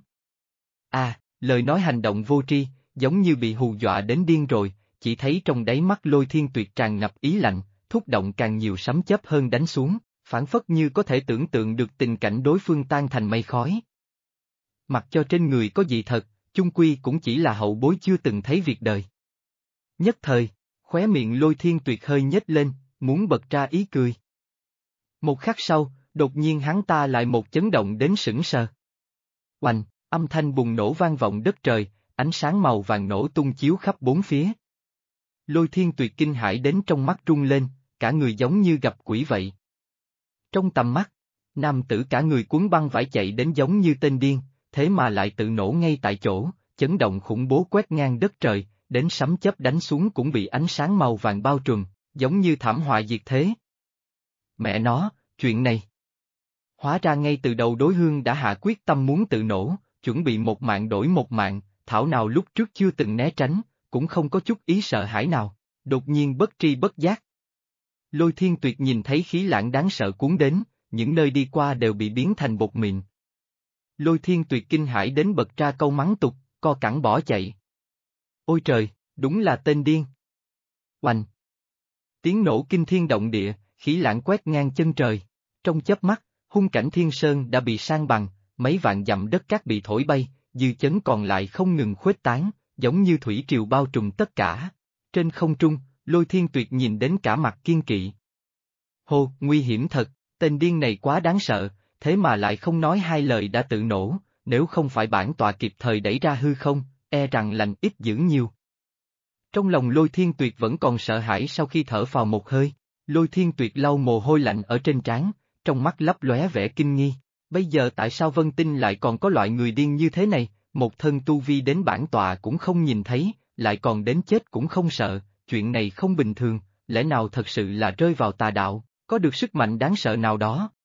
Speaker 1: À, lời nói hành động vô tri, giống như bị hù dọa đến điên rồi, chỉ thấy trong đáy mắt Lôi Thiên Tuyệt tràn ngập ý lạnh, thúc động càng nhiều sấm chớp hơn đánh xuống, phảng phất như có thể tưởng tượng được tình cảnh đối phương tan thành mây khói. Mặc cho trên người có dị thật, chung quy cũng chỉ là hậu bối chưa từng thấy việc đời. Nhất thời, khóe miệng Lôi Thiên Tuyệt hơi nhếch lên, muốn bật ra ý cười. Một khắc sau, đột nhiên hắn ta lại một chấn động đến sững sờ. Oanh, âm thanh bùng nổ vang vọng đất trời, ánh sáng màu vàng nổ tung chiếu khắp bốn phía. Lôi Thiên Tuyệt kinh hãi đến trong mắt rung lên, cả người giống như gặp quỷ vậy. Trong tầm mắt, nam tử cả người cuốn băng vải chạy đến giống như tên điên, thế mà lại tự nổ ngay tại chỗ, chấn động khủng bố quét ngang đất trời, đến sấm chớp đánh xuống cũng bị ánh sáng màu vàng bao trùm, giống như thảm họa diệt thế. Mẹ nó, chuyện này. Hóa ra ngay từ đầu đối phương đã hạ quyết tâm muốn tự nổ, chuẩn bị một mạng đổi một mạng, thảo nào lúc trước chưa từng né tránh, cũng không có chút ý sợ hãi nào, đột nhiên bất tri bất giác. Lôi Thiên Tuyệt nhìn thấy khí lãng đáng sợ cuốn đến, những nơi đi qua đều bị biến thành bột mịn. Lôi Thiên Tuyệt kinh hãi đến bật ra câu mắng tục, co cẳng bỏ chạy. Ôi trời, đúng là tên điên. Oanh! Tiếng nổ kinh thiên động địa, khí lãng quét ngang chân trời. Trong chớp mắt, hung cảnh thiên sơn đã bị san bằng, mấy vạn dặm đất cát bị thổi bay, dư chấn còn lại không ngừng khuếch tán, giống như thủy triều bao trùm tất cả. Trên không trung, Lôi Thiên Tuyệt nhìn đến cả mặt kiên kỵ. Hô, nguy hiểm thật, tên điên này quá đáng sợ, thế mà lại không nói hai lời đã tự nổ, nếu không phải bản tọa kịp thời đẩy ra hư không, e rằng lành ít dữ nhiều. Trong lòng Lôi Thiên Tuyệt vẫn còn sợ hãi sau khi thở phào một hơi, Lôi Thiên Tuyệt lau mồ hôi lạnh ở trên trán, trong mắt lấp lóe vẻ kinh nghi, bây giờ tại sao Vân Tinh lại còn có loại người điên như thế này, một thân tu vi đến bản tọa cũng không nhìn thấy, lại còn đến chết cũng không sợ, chuyện này không bình thường, lẽ nào thật sự là rơi vào tà đạo, có được sức mạnh đáng sợ nào đó.